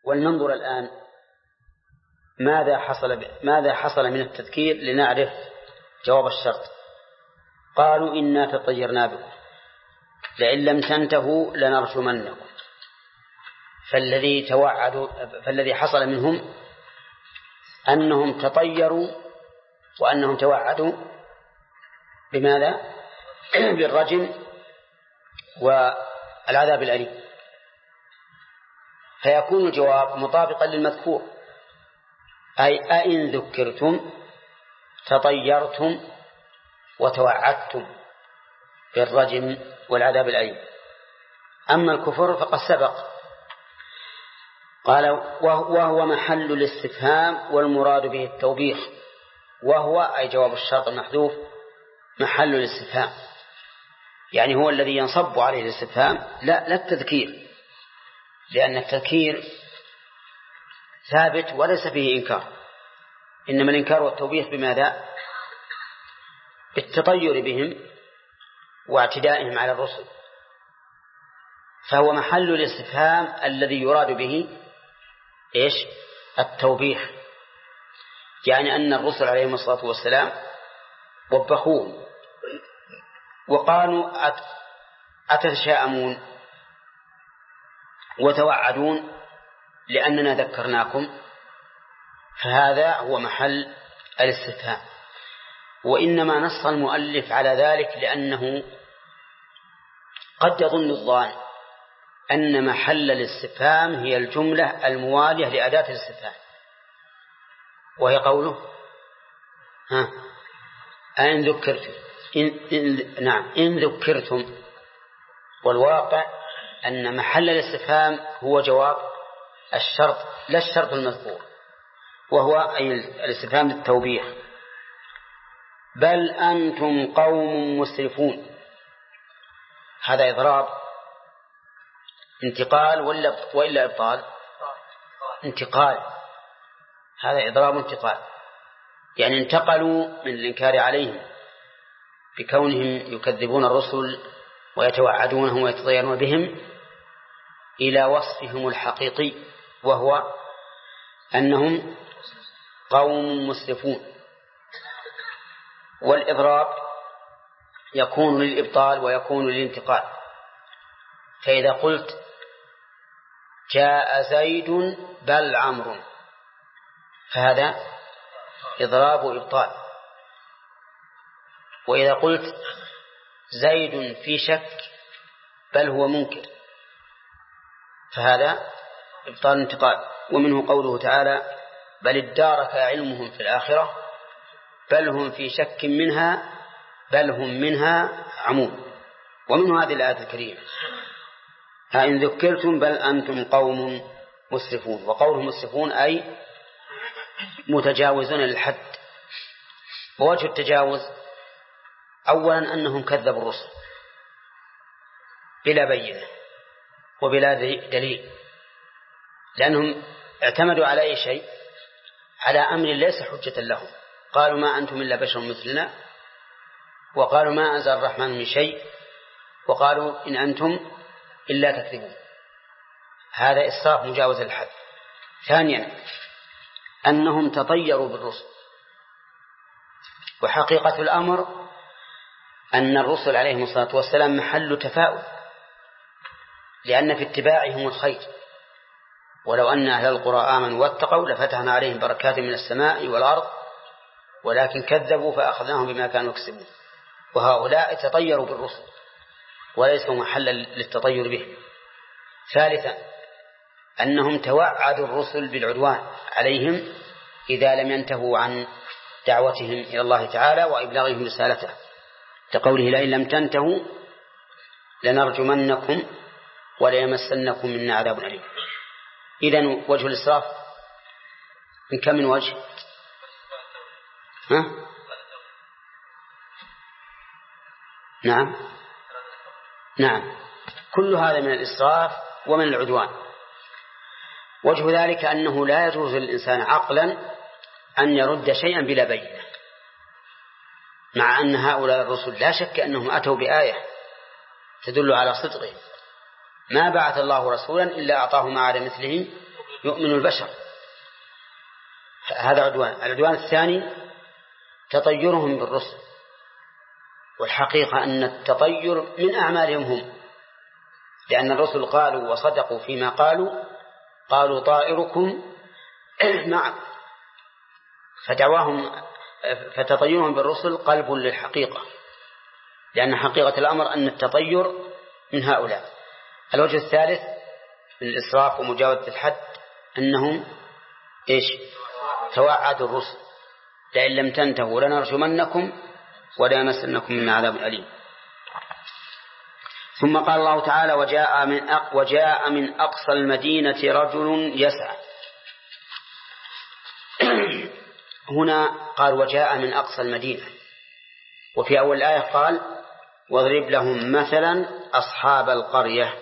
ولننظر الآن ماذا حصل من التذكير لنعرف جواب الشرط. قالوا إنا تطيرنا بكم لئن لم تنتهوا لنرجمنكم. فالذي حصل منهم أنهم تطيروا وأنهم توعدوا بماذا؟ بالرجم والعذاب الأليم. فيكون الجواب مطابقا للمذكور، أي أئن ذكرتم تطيرتم وتوعدتم بالرجم والعذاب الأليم. أما الكفر فقد سبق. قال وهو محل الاستفهام والمراد به التوبيخ. وهو أي جواب الشرط المحذوف محل الاستفهام، يعني هو الذي ينصب عليه الاستفهام لا التذكير، لأن التذكير ثابت وليس فيه إنكار، إنما الإنكار والتوبيخ بماذا؟ بالتطير بهم واعتدائهم على الرسل. فهو محل الاستفهام الذي يراد به إيش؟ التوبيخ، يعني أن الرسل عليهم الصلاة والسلام وبخوهم وقالوا أتتشاءمون وتوعدون لأننا ذكرناكم، فهذا هو محل الاستفهام. وإنما نص المؤلف على ذلك لأنه قد يظن الظان أن محل الاستفهام هي الجملة الموالية لأداة الاستفهام، وهي قوله أن ذكرتم إن ذكرتم. والواقع أن محل الاستفهام هو جواب الشرط لا الشرط المذكور، وهو أي الاستفهام للتوبيخ. بل أنتم قوم مسرفون. هذا إضراب انتقال وإلا إبطال؟ انتقال. هذا إضراب انتقال، يعني انتقلوا من الإنكار عليهم بكونهم يكذبون الرسل ويتوعدونهم ويتطيرون بهم إلى وصفهم الحقيقي، وهو أنهم قوم مسرفون. والإضراب يكون للإبطال ويكون للانتقال. فإذا قلت جاء زيد بل عمرو فهذا إضراب وإبطال. وإذا قلت زيد في شك بل هو منكر فهذا إبطال انتقال. ومنه قوله تعالى بل ادارك علمهم في الآخرة بل هم في شك منها بل هم منها عمون. ومن هذه الآية الكريمة إن ذكرتم بل أنتم قوم مسرفون. وقوله مسرفون أي متجاوزون للحد. ووجه التجاوز أولا أنهم كذبوا الرسل بلا بينة وبلا دليل، لأنهم اعتمدوا على أي شيء؟ على أمر ليس حجة لهم. قالوا ما أنتم إلا بشر مثلنا، وقالوا ما أنزل الرحمن من شيء، وقالوا إن أنتم إلا تكذبون. هذا إسراف مجاوز الحد. ثانيا أنهم تطيروا بالرسل. وحقيقة الأمر أن الرسل عليهم الصلاة والسلام محل تفاؤل، لأن في اتباعهم الخير. ولو أن أهل القرى آمنوا واتقوا لفتحنا عليهم بركات من السماء والأرض ولكن كذبوا فأخذناهم بما كانوا يكسبون. وهؤلاء تطيروا بالرسل وليسوا محلا للتطير به. ثالثا أنهم توعدوا الرسل بالعدوان عليهم إذا لم ينتهوا عن دعوتهم إلى الله تعالى وإبلاغهم رسالته، كقوله لئن لم تنتهوا لنرجمنكم وليمسنكم منا عذاب أليم. إذن وجه الإسراف من كم من وجه؟ نعم كل هذا من الإسراف ومن العدوان. وجه ذلك أنه لا يجوز للإنسان عقلا أن يرد شيئا بلا بينة، مع أن هؤلاء الرسل لا شك أنهم أتوا بآية تدل على صدقهم. ما بعث الله رسولا إلا أعطاه ما على مثله يؤمن البشر. هذا عدوان. العدوان الثاني تطيرهم بالرسل، والحقيقة أن التطير من أعمالهم هم، لأن الرسل قالوا وصدقوا فيما قالوا طائركم معكم، فتطيرهم بالرسل قلب للحقيقة، لأن حقيقة الأمر أن التطير من هؤلاء. الوجه الثالث من الإسراف ومجاوزة الحد أنهم توعدوا الرسل لئن لم تنتهوا لنرجمنكم وليمسنكم من عذاب أليم. ثم قال الله تعالى وجاء من أقصى المدينة رجل يسعى. هنا قال وجاء من أقصى المدينة، وفي أول الآية قال واضرب لهم مثلا أصحاب القرية،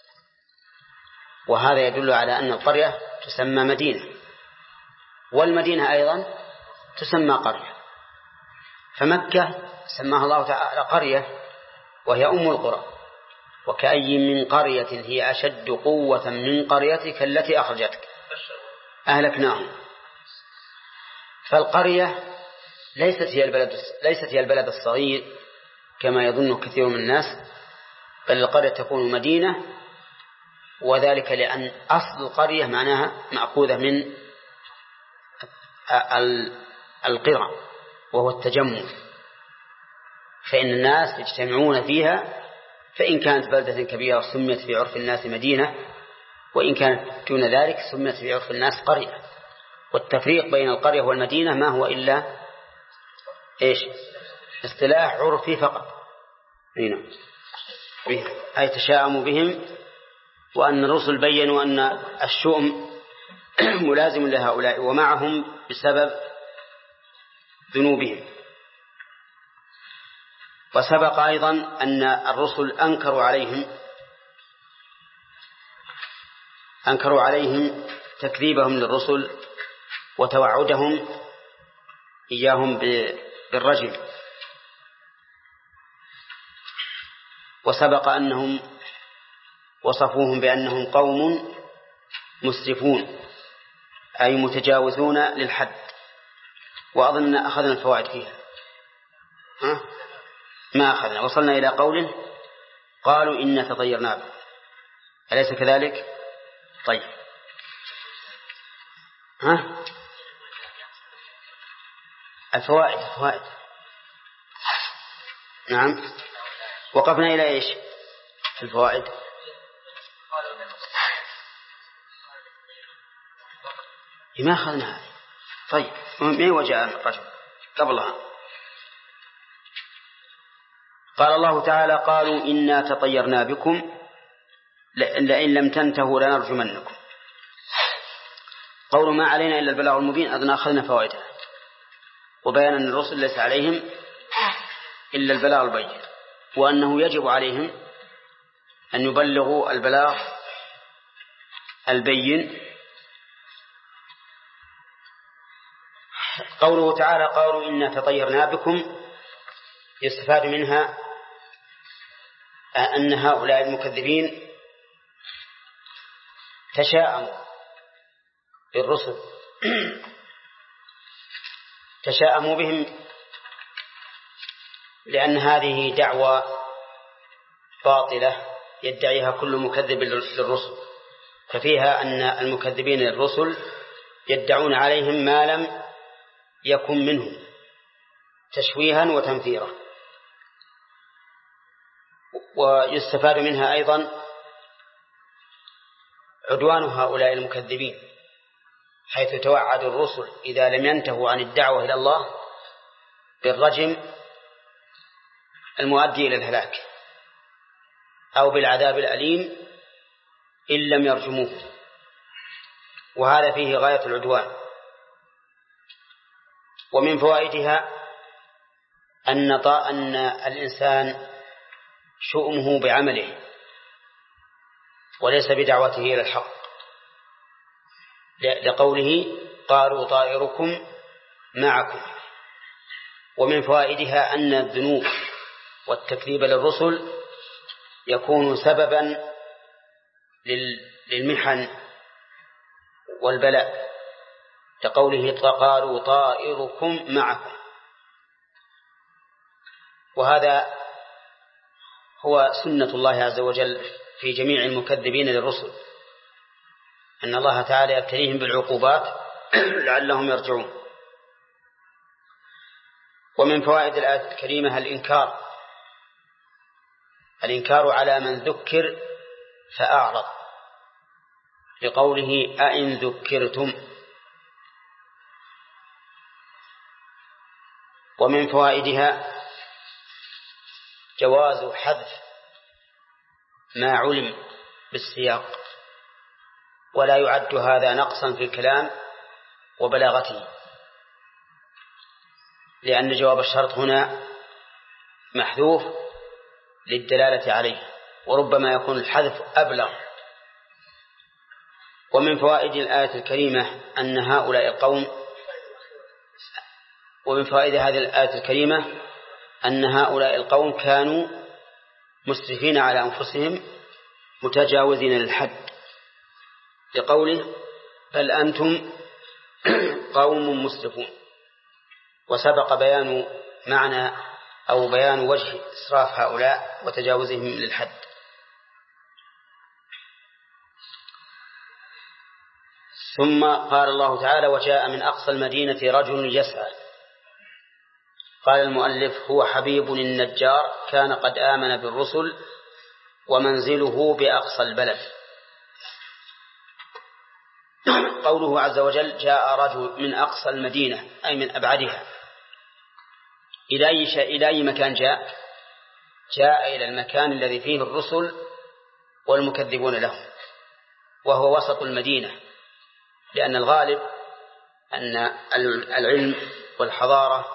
وهذا يدل على أن القرية تسمى مدينة، والمدينة أيضا تسمى قرية. فمكة سماها الله تعالى قرية وهي أم القرى، وكأي من قرية هي أشد قوة من قريتك التي أخرجتك أهلكناهم. فالقرية ليست هي البلد الصغير كما يظن كثير من الناس، بل القرية تكون مدينة، وذلك لأن أصل القرية معناها مأخوذة من القرى وهو التجمع، فإن الناس يجتمعون فيها، فإن كانت بلدة كبيرة سميت في عرف الناس مدينة، وإن كانت دون ذلك سميت في عرف الناس قرية. والتفريق بين القرية والمدينة ما هو إلا اصطلاح عرفي فقط، أي تشاءموا بهم، وأن الرسل بيّنوا أن الشؤم ملازم لهؤلاء ومعهم بسبب ذنوبهم. وسبق أيضا أن الرسل أنكروا عليهم تكذيبهم للرسل وتوعدهم إياهم بالرجم. وسبق أنهم وصفوهم بأنهم قوم مسرفون، أي متجاوزون للحد. وأظن أخذنا الفوائد فيها، ما أخذنا. وصلنا إلى قوله قالوا إنا تطيرنا بكم، أليس كذلك؟ طيب، الفوائد. نعم، وقفنا إلى إيش في الفوائد؟ ما أخذنا. طيب، من وجاء الرجل قبلها؟ قال الله تعالى قالوا إنا تطيرنا بكم لئن لم تنتهوا لنرجمنكم. قولوا ما علينا إلا البلاغ المبين أظن أخذنا فوائدها، وبيان أن الرسل ليس عليهم إلا البلاغ البين، وأنه يجب عليهم أن يبلغوا البلاغ البين. قوله تعالى قالوا إنا تطيرنا بكم يستفاد منها أن هؤلاء المكذبين تشاءموا بالرسل، تشاءموا بهم، لأن هذه دعوة باطلة يدعيها كل مكذب للرسل، ففيها أن المكذبين للرسل يدعون عليهم ما لم يكن منهم تشويها وتنفيرا. ويستفاد منها أيضا عدوان هؤلاء المكذبين، حيث توعد الرسل إذا لم ينتهوا عن الدعوة إلى الله بالرجم المؤدي إلى الهلاك أو بالعذاب الأليم إن لم يرجموه، وهذا فيه غاية العدوان. ومن فوائدها أن الإنسان شؤمه بعمله وليس بدعوته إلى الحق، لقوله قالوا طائركم معكم. ومن فوائدها أن الذنوب والتكذيب للرسل يكون سببا للمحن والبلاء، لقوله قالوا طائركم معكم. وهذا هو سنة الله عز وجل في جميع المكذبين للرسل، أن الله تعالى يبتليهم بالعقوبات لعلهم يرجعون. ومن فوائد الآية الكريمة الإنكار على من ذكر فأعرض، لقوله أئن ذكرتم. ومن فوائدها جواز حذف ما علم بالسياق، ولا يعد هذا نقصا في الكلام وبلاغته، لأن جواب الشرط هنا محذوف للدلالة عليه، وربما يكون الحذف أبلغ. ومن فوائد الآية الكريمة أن هؤلاء القوم ومن فوائد هذه الآية الكريمة أن هؤلاء القوم كانوا مسرفين على أنفسهم متجاوزين للحد، لقوله بل أنتم قوم مسرفون. وسبق بيان معنى أو بيان وجه إسراف هؤلاء وتجاوزهم للحد. ثم قال الله تعالى وجاء من أقصى المدينة رجل يسعى. قال المؤلف هو حبيب النجار، كان قد آمن بالرسل ومنزله بأقصى البلد. قوله عز وجل جاء رجل من أقصى المدينة أي من أبعدها، إلى أي مكان جاء إلى المكان الذي فيه الرسل والمكذبون لهم، وهو وسط المدينة، لأن الغالب أن العلم والحضارة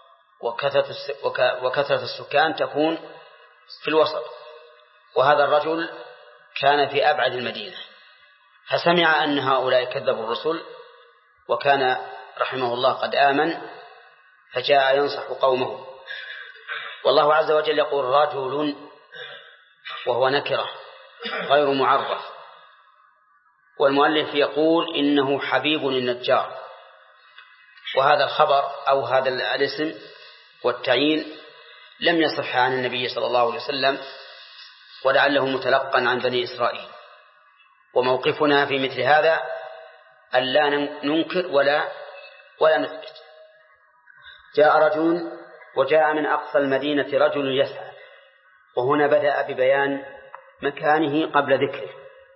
وكثرة السكان تكون في الوسط، وهذا الرجل كان في أبعد المدينة، فسمع أن هؤلاء كذبوا الرسل، وكان رحمه الله قد آمن، فجاء ينصح قومه. والله عز وجل يقول رجل وهو نكرة غير معرف، والمؤلف يقول إنه حبيب النجار. وهذا الخبر أو هذا الاسم والتعيين لم يصح عن النبي صلى الله عليه وسلم، ولعله متلقا عن بني إسرائيل. وموقفنا في مثل هذا ألا ننكر ولا نثبت. جاء رجل وجاء من أقصى المدينة رجل يسعى، وهنا بدأ ببيان مكانه قبل ذكره.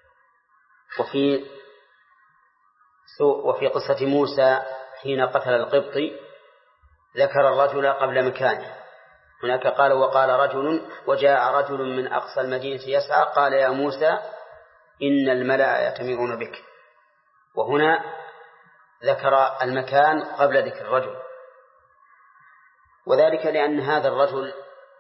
وفي قصة موسى حين قتل القبطي ذكر الرجل قبل مكانه، هناك قال وقال رجل وجاء رجل من أقصى المدينة يسعى قال يا موسى إن الملأ يأتمرون بك، وهنا ذكر المكان قبل ذكر الرجل. وذلك لأن هذا الرجل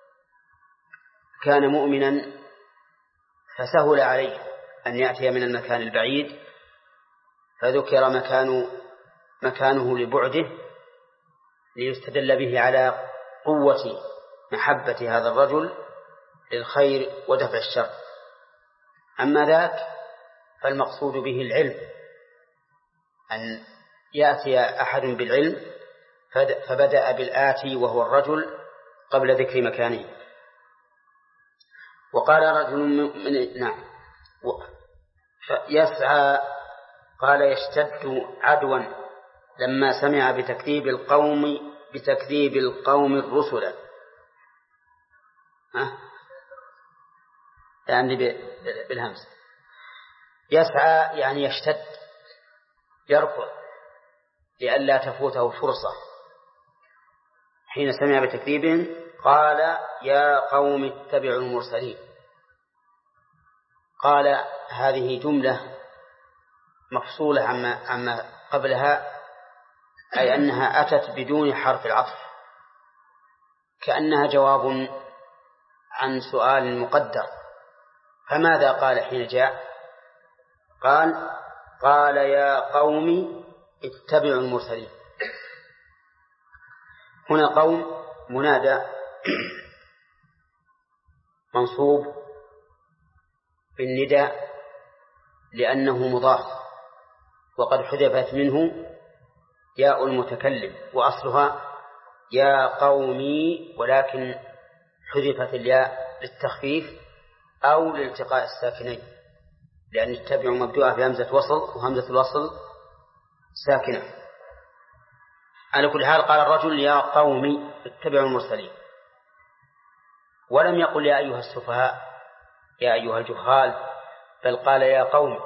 كان مؤمنا فسهل عليه أن يأتي من المكان البعيد، فذكر مكانه لبعده ليستدل به على قوة محبة هذا الرجل للخير ودفع الشر. أما ذاك فالمقصود به العلم، أن يأتي أحد بالعلم، فبدأ بالآتي وهو الرجل قبل ذكر مكانه. وقال رجل نعم يسعى قال يشتد عدوا لما سمع بتكذيب القوم الرسل. يعني بالهمس يسعى يعني يشتد يركض لئلا تفوته فرصة. حين سمع بتكذيبهم قال يا قوم اتبعوا المرسلين. قال هذه جملة مفصولة عما قبلها، أي أنها أتت بدون حرف العطف، كأنها جواب عن سؤال مقدر. فماذا قال حين جاء؟ قال يا قوم اتبعوا المرسلين. هنا قوم منادى منصوب بالنداء لأنه مضاف، وقد حذفت منه ياء المتكلم وأصلها يا قومي، ولكن حذفت الياء للتخفيف أو لالتقاء الساكنين، لأن اتبعوا مبدوءة بهمزة وصل، وهمزة الوصل ساكنة. على كل حال قال الرجل يا قوم اتبعوا المرسلين، ولم يقل يا أيها السفهاء يا أيها الجهال، بل قال يا قوم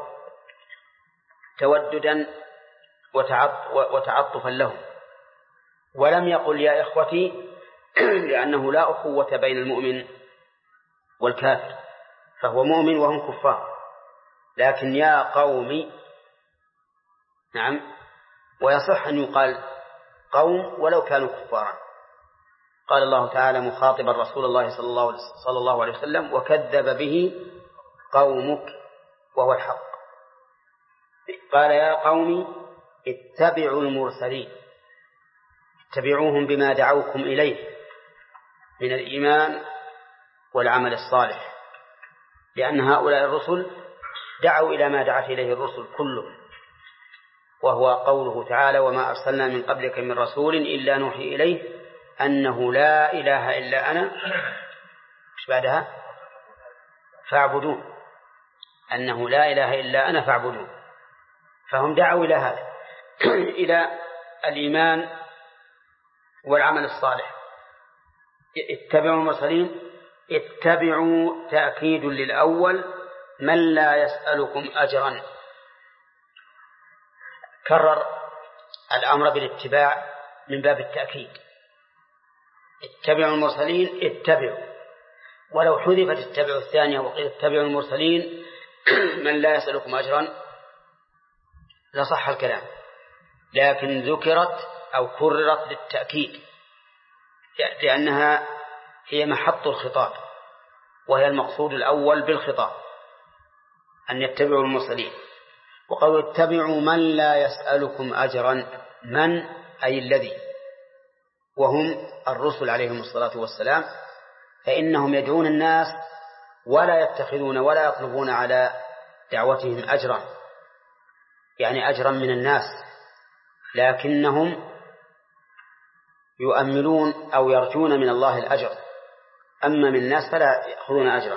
توددا وتعطفا لهم، ولم يقل يا إخوتي لأنه لا أخوة بين المؤمن والكافر، فهو مؤمن وهم كفار، لكن يا قوم نعم، ويصح أن يقال قوم ولو كانوا كفارا. قال الله تعالى مخاطبا رسول الله صلى الله عليه وسلم وكذب به قومك وهو الحق، قال يا قوم اتبعوا المرسلين، اتبعوهم بما دعوكم إليه من الإيمان والعمل الصالح، لأن هؤلاء الرسل دعوا إلى ما دعت إليه الرسل كلهم، وهو قوله تعالى وما أرسلنا من قبلك من رسول إلا نوحي إليه أنه لا إله إلا أنا مش بعدها فاعبدون، أنه لا إله إلا أنا فاعبدون. فهم دعوا إلى هذا إلى الإيمان والعمل الصالح. اتبعوا المرسلين، اتبعوا تأكيد للأول من لا يسألكم أجرا، كرر الأمر بالاتباع من باب التأكيد، اتبعوا المرسلين اتبعوا، ولو حذفت اتبعوا الثانية وقيل اتبعوا المرسلين من لا يسألكم أجرا لصح الكلام، لكن ذكرت أو كررت للتأكيد لأنها هي محط الخطاب، وهي المقصود الأول بالخطاب أن يتبعوا المرسلين. وقالوا اتبعوا من لا يسألكم أجرا، من أي الذي، وهم الرسل عليهم الصلاة والسلام، فإنهم يدعون الناس ولا يتخذون ولا يطلبون على دعوتهم أجرا، يعني أجرا من الناس، لكنهم يؤملون أو يرجون من الله الأجر، أما من الناس فلا يأخذون أجرا.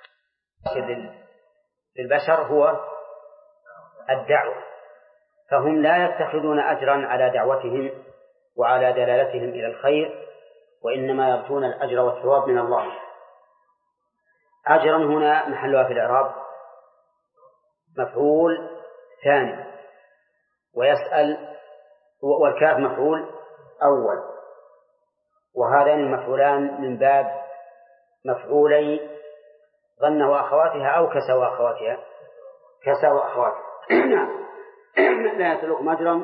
للبشر هو الدعوة، فهم لا يتخذون أجرا على دعوتهم وعلى دلالتهم إلى الخير، وإنما يرجون الأجر والثواب من الله. أجرا هنا محلها في الإعراب مفعول ثاني، ويسأل والكاف مفعول أول، وهذان المفعولان من باب مفعولي ظن وأخواتها أو كسى وأخواتها، كسى وأخواتها لا يسألكم أجرا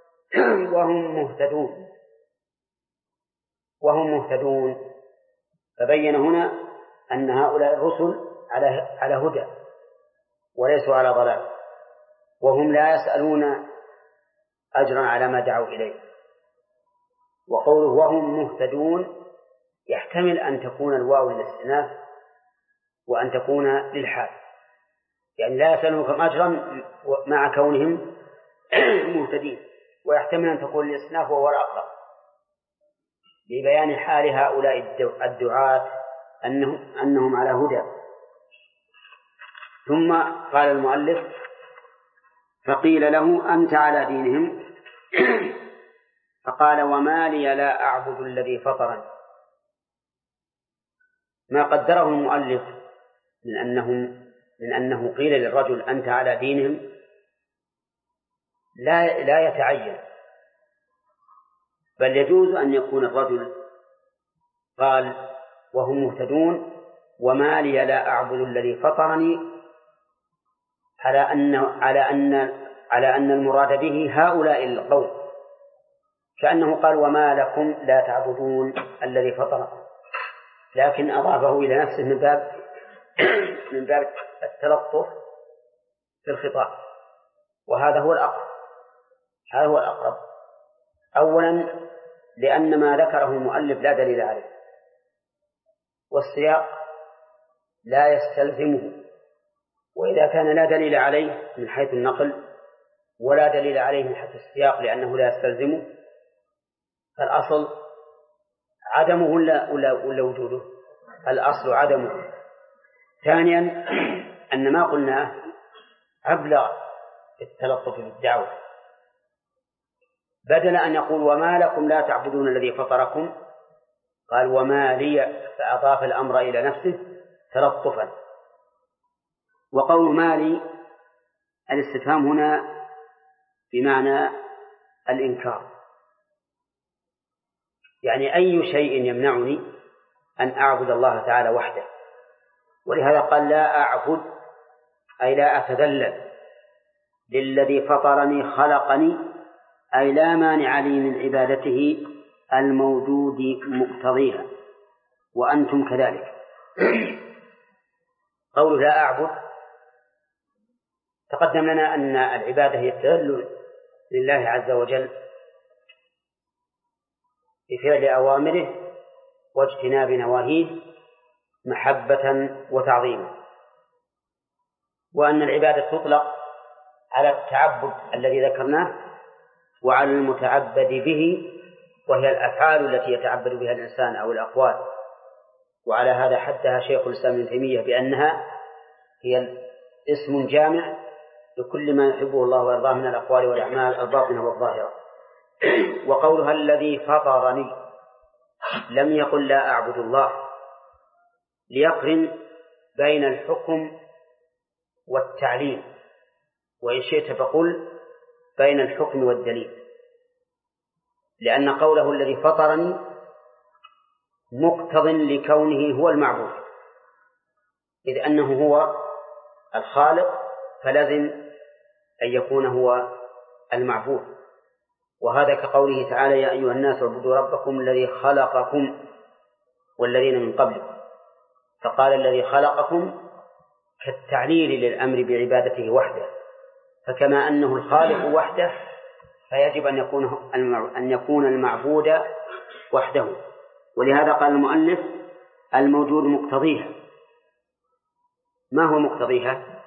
وهم مهتدون. فبين هنا أن هؤلاء الرسل على هدى وليسوا على ضلال، وهم لا يسألون أجرا على ما دعوا إليه. وقوله وهم مهتدون يحتمل أن تكون الواو للاستئناف وأن تكون للحال، يعني لا يسألونكم أجرا مع كونهم مهتدين، ويحتمل أن تكون للاستئناف وهو الأقرب لبيان حال هؤلاء الدعاة أنهم على هدى. ثم قال المؤلف فقيل له أنت على دينهم فقال وما لي لا أعبد الذي فطرني. ما قدره المؤلف من أنه قيل للرجل أنت على دينهم لا يتعين، بل يجوز أن يكون الرجل قال وهم مهتدون وما لي لا أعبد الذي فطرني على أن المراد به هؤلاء القوم، كأنه قال وما لكم لا تعبدون الذي فطركم، لكن أضافه إلى نفسه من باب التلطف في الخطاب، وهذا هو الأقرب. أولا لأن ما ذكره المؤلف لا دليل عليه، والسياق لا يستلزمه، وإذا كان لا دليل عليه من حيث النقل ولا دليل عليه من حيث السياق لأنه لا يستلزمه، فالأصل عدمه ولا وجوده؟ الأصل عدمه. ثانيا أن ما قلناه أبلغ التلطف بالدعوة، بدل أن يقول وما لكم لا تعبدون الذي فطركم قال وما لي، فأضاف الأمر إلى نفسه تلطفا. وقول ما لي الاستفهام هنا بمعنى الإنكار، يعني أي شيء يمنعني أن أعبد الله تعالى وحده. ولهذا قال لا أعبد أي لا أتذلل للذي فطرني خلقني، أي لا مانع لي من عبادته الموجود مقتضيها وأنتم كذلك. قوله لا أعبد تقدم لنا أن العبادة هي التذلل لله عز وجل بفعل أوامره واجتناب نواهيه محبة وتعظيما، وأن العبادة تطلق على التعبد الذي ذكرناه وعلى المتعبد به، وهي الأفعال التي يتعبد بها الإنسان أو الأقوال. وعلى هذا حدها شيخ الإسلام ابن تيمية بأنها هي اسم جامع لكل ما يحبه الله ويرضاه من الأقوال والأعمال الباطنة والظاهرة. وقولها الذي فطرني لم يقل لا أعبد الله، ليقرن بين الحكم والتعليل، وإن شئت فقل بين الحكم والدليل، لأن قوله الذي فطرني مقتض لكونه هو المعبود، إذ أنه هو الخالق فلازم أن يكون هو المعبود. وهذا كقوله تعالى يا أيها الناس اعبدوا ربكم الذي خلقكم والذين من قبلكم، فقال الذي خلقكم كالتعليل للأمر بعبادته وحده، فكما أنه الخالق وحده فيجب أن يكون المعبود وحده. ولهذا قال المؤلف الموجود مقتضيها. ما هو مقتضيها؟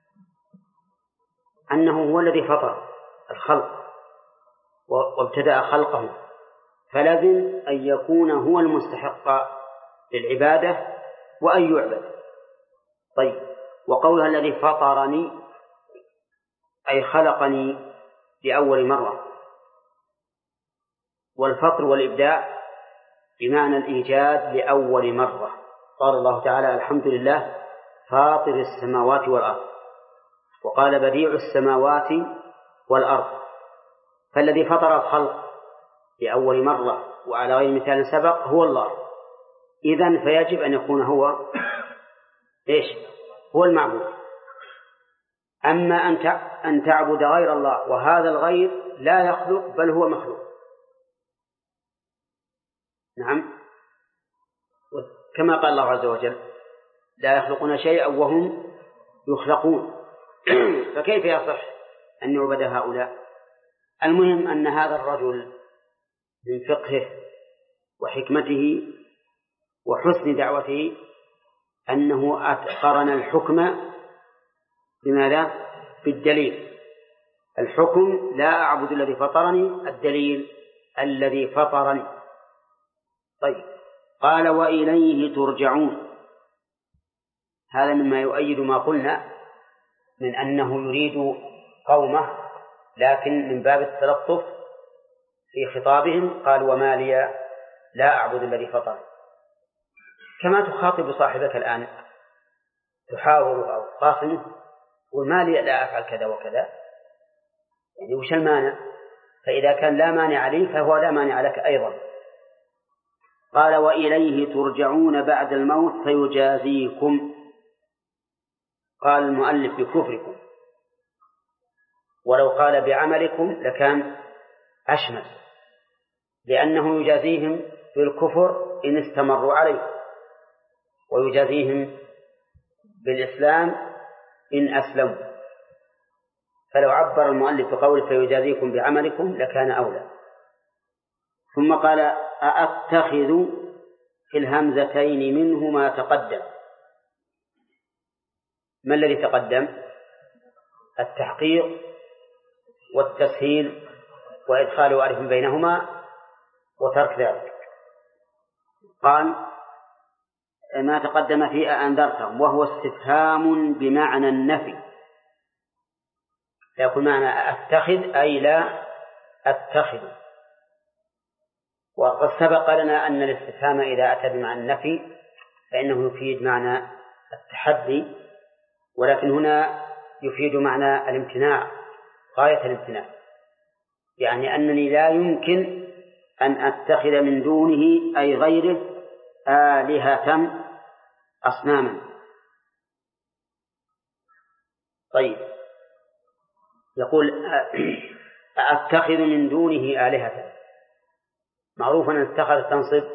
أنه هو الذي فطر الخلق وابتدأ خلقه، فلازم أن يكون هو المستحق للعبادة وأن يعبد. طيب، وقولها الذي فطرني أي خلقني لأول مرة، والفطر والإبداع بمعنى الإيجاد لأول مرة. قال الله تعالى الحمد لله فاطر السماوات والأرض، وقال بديع السماوات والأرض. فالذي فطر الخلق لأول مرة وعلى غير مثال سبق هو الله، إذن فيجب أن يكون هو إيش؟ هو المعبود. أما أن تعبد غير الله وهذا الغير لا يخلق بل هو مخلوق، نعم، كما قال الله عز وجل لا يخلقون شيئا وهم يخلقون. فكيف يصح أن يعبد هؤلاء؟ المهم أن هذا الرجل من فقهه وحكمته وحسن دعوته أنه قرن الحكم بماذا؟ بالدليل. الحكم لا أعبد الذي فطرني، الدليل الذي فطرني. طيب، قال وإليه ترجعون. هذا مما يؤيد ما قلنا من أنه يريد قومه، لكن من باب التلطف في خطابهم قال وما لي لا أعبد الذي فطرني، كما تخاطب صاحبك الآن تحاور أو خاصمه وما لي لا أفعل كذا وكذا، يعني وش المانع؟ فإذا كان لا مانع لي فهو لا مانع لك أيضا. قال وإليه ترجعون بعد الموت فيجازيكم. قال المؤلف بكفركم، ولو قال بعملكم لكان أشمل، لأنه يجازيهم بالكفر إن استمروا عليه، ويجازيهم بالإسلام إن أسلموا. فلو عبر المؤلف بقوله فيجازيكم بعملكم لكان أولى. ثم قال أأتخذ في الهمزتين منه ما تقدم. ما الذي تقدم؟ التحقيق والتسهيل وإدخال ألف بينهما وترك ذلك. قال ما تقدم في أنذرتهم وهو استفهام بمعنى النفي، يكون معنى أتخذ أي لا أتخذ. وقد سبق لنا أن الاستفهام إذا أتى بمعنى النفي فإنه يفيد معنى التحدي، ولكن هنا يفيد معنى الامتناع غاية الامتناع، يعني أنني لا يمكن أن أتخذ من دونه أي غيره آلهة أصناما. طيب يقول أتخذ من دونه آلهة، معروف أن اتخذ تنصب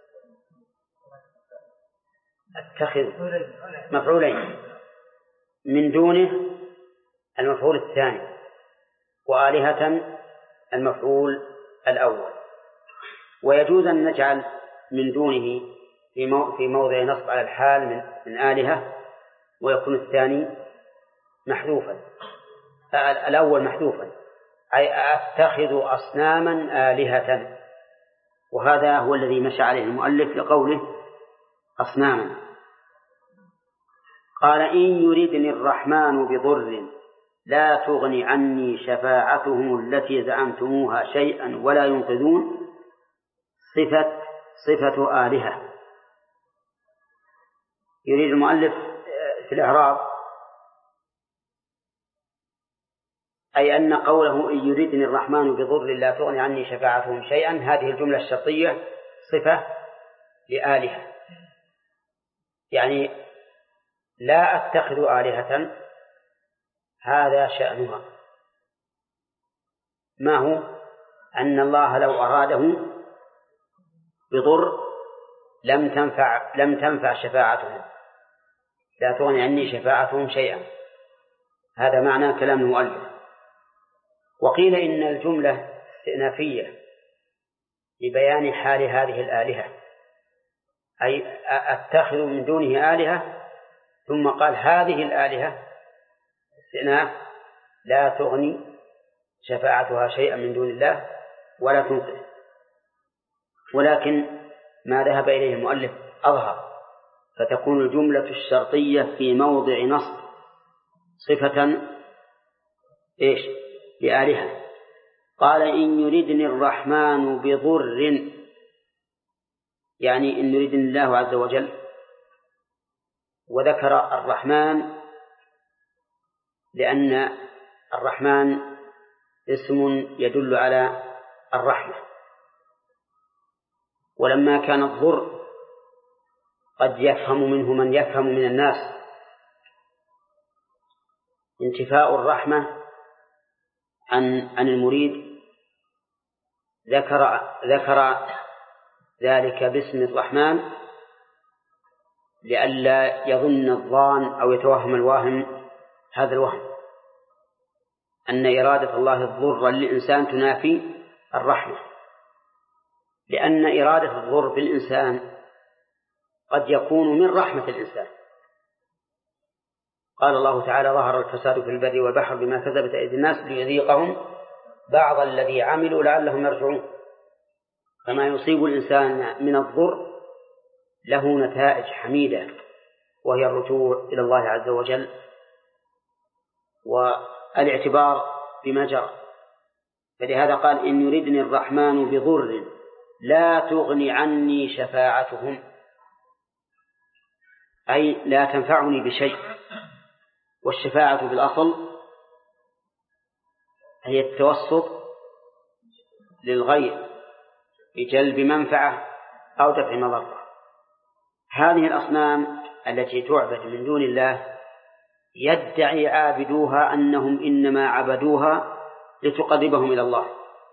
أتخذ مفعولين، من دونه المفعول الثاني، وآلهة المفعول الأول. ويجوز أن نجعل من دونه في موضع نصب على الحال من آلهة، ويكون الثاني محذوفا، الأول محذوفا، أي أتخذ أصناما آلهة، وهذا هو الذي مشى عليه المؤلف لقوله أصناما. قال إن يردني الرحمن بضر لا تغني عني شفاعتهم التي زعمتموها شيئا ولا ينقذون صفة آلهة. يريد المؤلف في الإعراب أي أن قوله إن يردني الرحمن بضر لا تغني عني شفاعتهم شيئا، هذه الجملة الشرطية صفة لآلهة، يعني لا أتخذ آلهة، هذا شأنها. ما هو؟ أن الله لو أراده بضر لم تنفع شفاعتهم، لا تغني عني شفاعتهم شيئا، هذا معنى كلام المؤلف. وقيل إن الجملة استئنافية لبيان حال هذه الآلهة، أي أتخذ من دونه آلهة، ثم قال هذه الآلهة استئناف لا تغني شفاعتها شيئا من دون الله ولا تنقذ. ولكن ما ذهب إليه المؤلف أظهر، فتكون الجملة الشرطية في موضع نصب صفة لآلهة. قال إن يردني الرحمن بضر، يعني إن يردني الله عز وجل، وذكر الرحمن لأن الرحمن اسم يدل على الرحمة، ولما كان الضر قد يفهم منه من يفهم من الناس انتفاء الرحمة عن المريد، ذكر ذلك باسم الرحمن لئلا يظن الظان أو يتوهم الواهم هذا الوهم، أن إرادة الله الضر للإنسان تنافي الرحمة، لأن إرادة الضر بالإنسان قد يكون من رحمة الإنسان. قال الله تعالى ظهر الفساد في البر والبحر بما كسبت أيدي الناس ليذيقهم بعض الذي عملوا لعلهم يرجعون. فما يصيب الإنسان من الضر له نتائج حميدة، وهي الرجوع إلى الله عز وجل والاعتبار بما جرى. فلهذا قال إن يردني الرحمن بضر لا تغني عني شفاعتهم، أي لا تنفعني بشيء. والشفاعة بالأصل هي التوسط للغير بجلب منفعة أو دفع مضرة. هذه الأصنام التي تعبد من دون الله يدعي عابدوها أنهم إنما عبدوها لتقربهم إلى الله،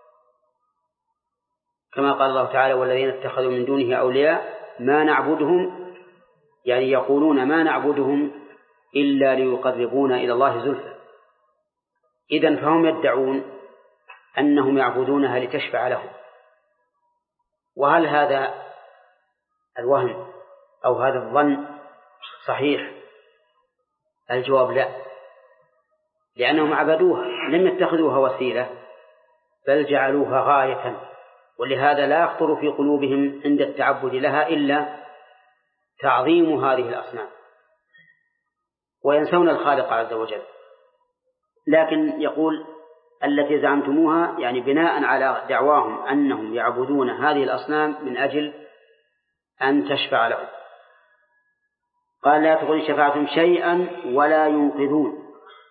كما قال الله تعالى والذين اتخذوا من دونه أولياء ما نعبدهم، يعني يقولون ما نعبدهم إلا ليقربونا إلى الله زلفى. إذن فهم يدعون أنهم يعبدونها لتشفع لهم. وهل هذا الوهم أو هذا الظن صحيح؟ الجواب لا، لأنهم عبدوها لم يتخذوها وسيلة بل جعلوها غاية، ولهذا لا يخطر في قلوبهم عند التعبد لها إلا تعظيم هذه الأصنام، وينسون الخالق عز وجل. لكن يقول التي زعمتموها يعني بناء على دعواهم أنهم يعبدون هذه الأصنام من أجل أن تشفع لهم. قال لا تغني شفاعتهم شيئا ولا ينقذون.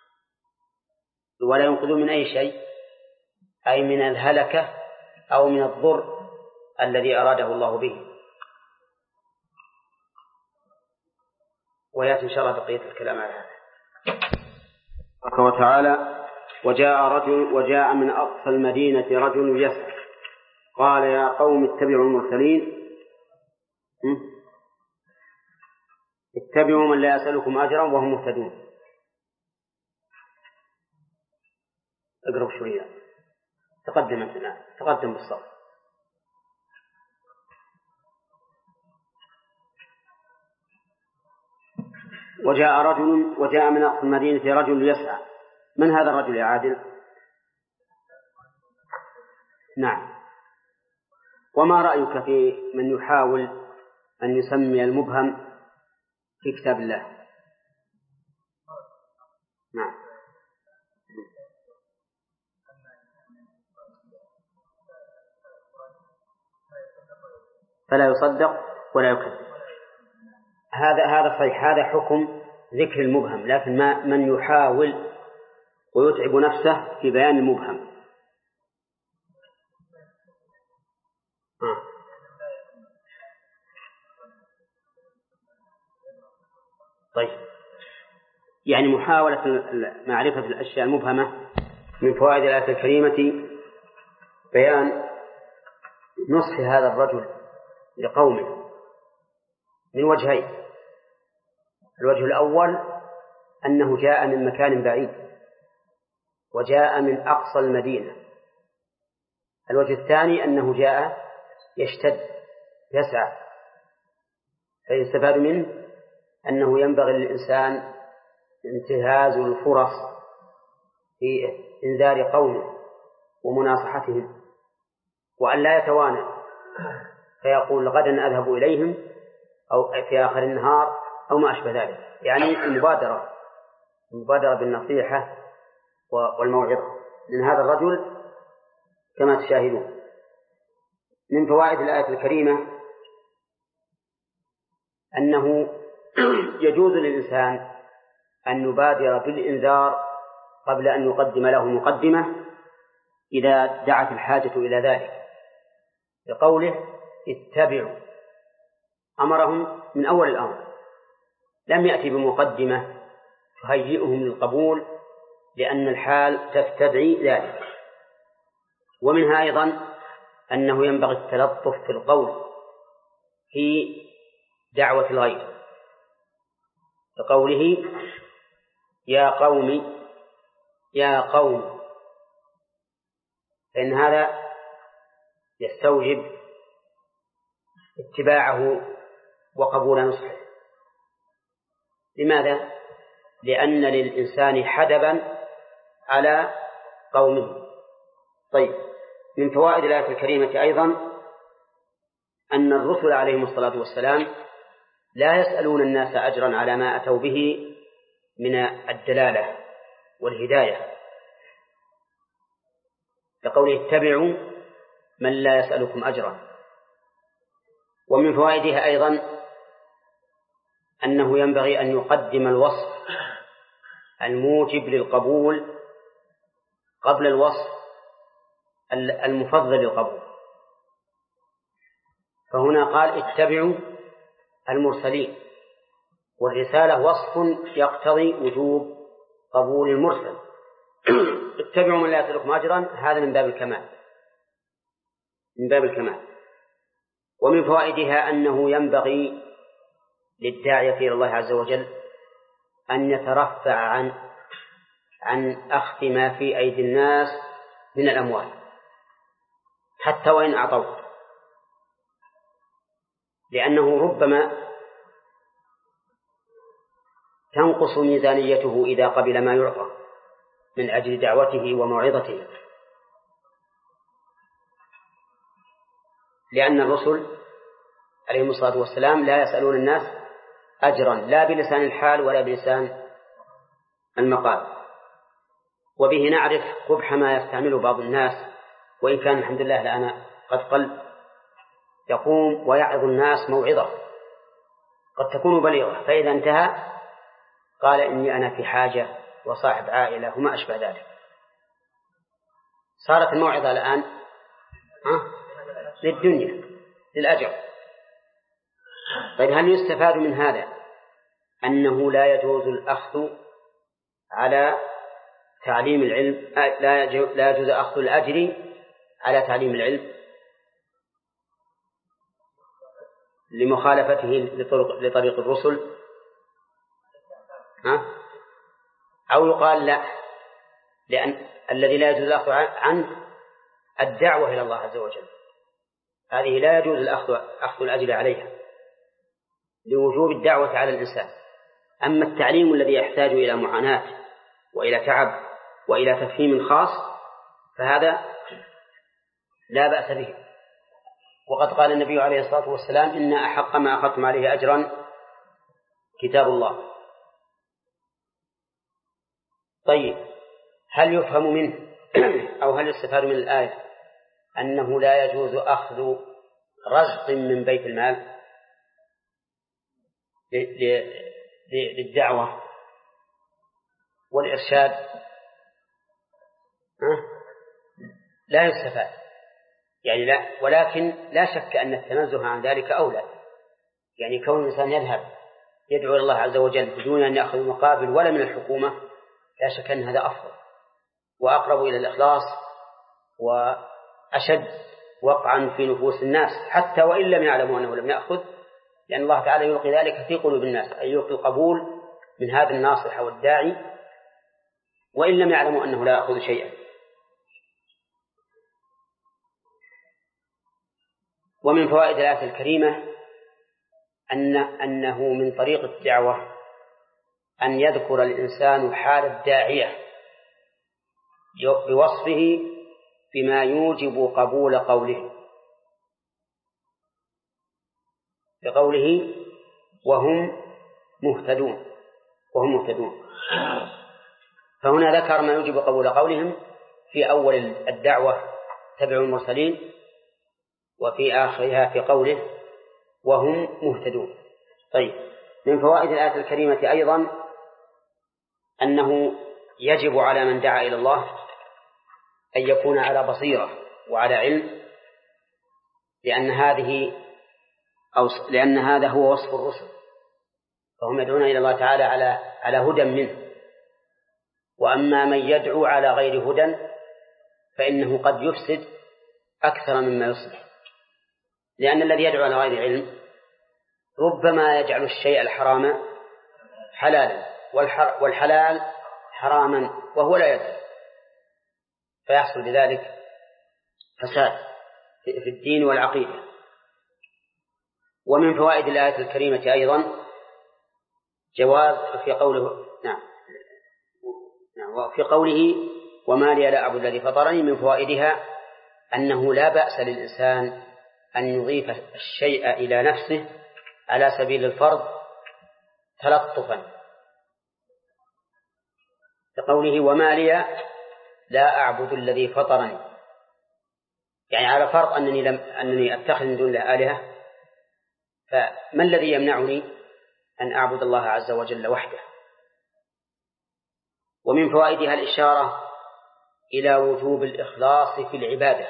ولا ينقذون من أي شيء؟ أي من الهلكة أو من الضر الذي أراده الله به. ويأتي إن شاء الله بقية الكلام على هذا. وتعالى وجاء من أقصى المدينة رجل يسعى قال يا قوم اتبعوا المرسلين اتبعوا من لا يسألكم أجرا وهم مهتدون. اقرب شوية، تقدم أنتنا، تقدم بالصف. وجاء من أقصى المدينة رجل يسعى. من هذا الرجل يا عادل؟ نعم. وما رأيك في من يحاول أن يسمي المبهم في كتاب الله؟ نعم. فلا يصدق ولا يكذب. هذا صحيح، هذا حكم ذكر المبهم. لكن من يحاول ويتعب نفسه في بيان المبهم. طيب، يعني محاولة معرفة الأشياء المبهمة من فوائد الآية الكريمة بيان نصح هذا الرجل لقومه من وجهين. الوجه الأول أنه جاء من مكان بعيد وجاء من أقصى المدينة. الوجه الثاني أنه جاء يشتد يسعى، فيستفاد منه أنه ينبغي للإنسان انتهاز الفرص في إنذار قومه ومناصحتهم، وأن لا يتوانى فيقول غدا أذهب إليهم أو في آخر النهار أو ما أشبه ذلك. يعني المبادرة بالنصيحة والموعظة من هذا الرجل كما تشاهدون. من فوائد الآية الكريمة أنه يجوز للإنسان أن يبادر بالإنذار قبل أن يقدم له مقدمة إذا دعت الحاجة إلى ذلك، بقوله اتبعوا، أمرهم من أول الأمر، لم يأتي بمقدمة تهيئهم للقبول لأن الحال تستدعي ذلك. ومنها أيضا أنه ينبغي التلطف في القول في دعوة الغير، بقوله يا قوم، فإن هذا يستوجب اتباعه وقبول نصحه. لماذا؟ لأن للإنسان حدبا على قومه. طيب، من فوائد الآية الكريمة أيضا أن الرسل عليهم الصلاة والسلام لا يسألون الناس أجرا على ما أتوا به من الدلالة والهداية، لقوله اتبعوا من لا يسألكم أجرا. ومن فوائدها أيضا أنه ينبغي أن يقدم الوصف الموجب للقبول قبل الوصف المفضل للقبول. فهنا قال اتبعوا المرسلين، والرسالة وصف يقتضي وجوب قبول المرسل. اتبعوا من لا يسألكم أجرا، هذا من باب الكمال. ومن فوائدها أنه ينبغي للداعية إلى الله عز وجل أن يترفع عن أخذ ما في أيدي الناس من الأموال حتى وإن أعطوه، لأنه ربما تنقص ميزانيته إذا قبل ما يعطى، من أجل دعوته وموعظته، لأن الرسل عليهم الصلاة والسلام لا يسألون الناس أجرا لا بلسان الحال ولا بلسان المقال. وبه نعرف قبح ما يستعمله بعض الناس، وإن كان الحمد لله لأنا قد قل، يقوم ويعظ الناس موعظة قد تكون بليغة، فإذا انتهى قال إني أنا في حاجة وصاحب عائلة وما أشبه ذلك. صارت الموعظة الآن للدنيا للأجر. طيب هل يستفاد من هذا أنه لا يجوز الأخذ على تعليم العلم، لا يجوز أخذ الأجر على تعليم العلم لمخالفته لطريق الرسل؟ أو يقال لا، لأن الذي لا يجوز الأخذ عنه الدعوة إلى الله عز وجل، هذه لا يجوز أخذ الأجر عليها لوجوب الدعوة على الإنسان. أما التعليم الذي يحتاج إلى معاناة وإلى تعب وإلى تفهيم خاص فهذا لا بأس به. وقد قال النبي عليه الصلاة والسلام إن أحق ما أخذتم عليه أجرا كتاب الله. طيب هل يفهم منه أو هل يستفاد من الآية أنه لا يجوز أخذ رزق من بيت المال للدعوة والإرشاد؟ لا يستفاد يعني لا، ولكن لا شك أن التنزه عن ذلك أولى. يعني كون الإنسان يذهب يدعو إلى الله عز وجل بدون أن يأخذ مقابل ولا من الحكومة لا شك أن هذا أفضل وأقرب إلى الإخلاص وأشد وقعا في نفوس الناس، حتى وإن لم يعلموا أنه لم يأخذ، لأن الله تعالى يلقي ذلك في قلوب الناس، أي يلقي القبول من هذا الناصح والداعي وإن لم يعلموا أنه لا يأخذ شيئا. ومن فوائد الآية الكريمة أنه من طريق الدعوة أن يذكر الإنسان حال الداعية بوصفه بما يوجب قبول قوله، بقوله وهم مهتدون. فهنا ذكر ما يوجب قبول قولهم في أول الدعوة تبع المرسلين، وفي آخرها في قوله وهم مهتدون. طيب من فوائد الآية الكريمة أيضا أنه يجب على من دعا إلى الله أن يكون على بصيرة وعلى علم، لأن هذا هو وصف الرسل، فهم يدعون إلى الله تعالى على هدى منه. وأما من يدعو على غير هدى فإنه قد يفسد أكثر مما يصلح، لأن الذي يدعو على غير علم ربما يجعل الشيء الحرام حلالا والحلال حراما وهو لا يدري، فيحصل بذلك فساد في الدين والعقيدة. ومن فوائد الآية الكريمة أيضا جواز في قوله وفي قوله وما لي لا أعبد الذي فطرني، من فوائدها أنه لا بأس للإنسان أن يضيف الشيء إلى نفسه على سبيل الفرض تلطفا، كقوله وما لي لا أعبد الذي فطرني، يعني على فرض أنني أتخذ من دون الله آلهة، فما الذي يمنعني أن أعبد الله عز وجل وحده؟ ومن فوائدها الإشارة إلى وجوب الإخلاص في العبادة،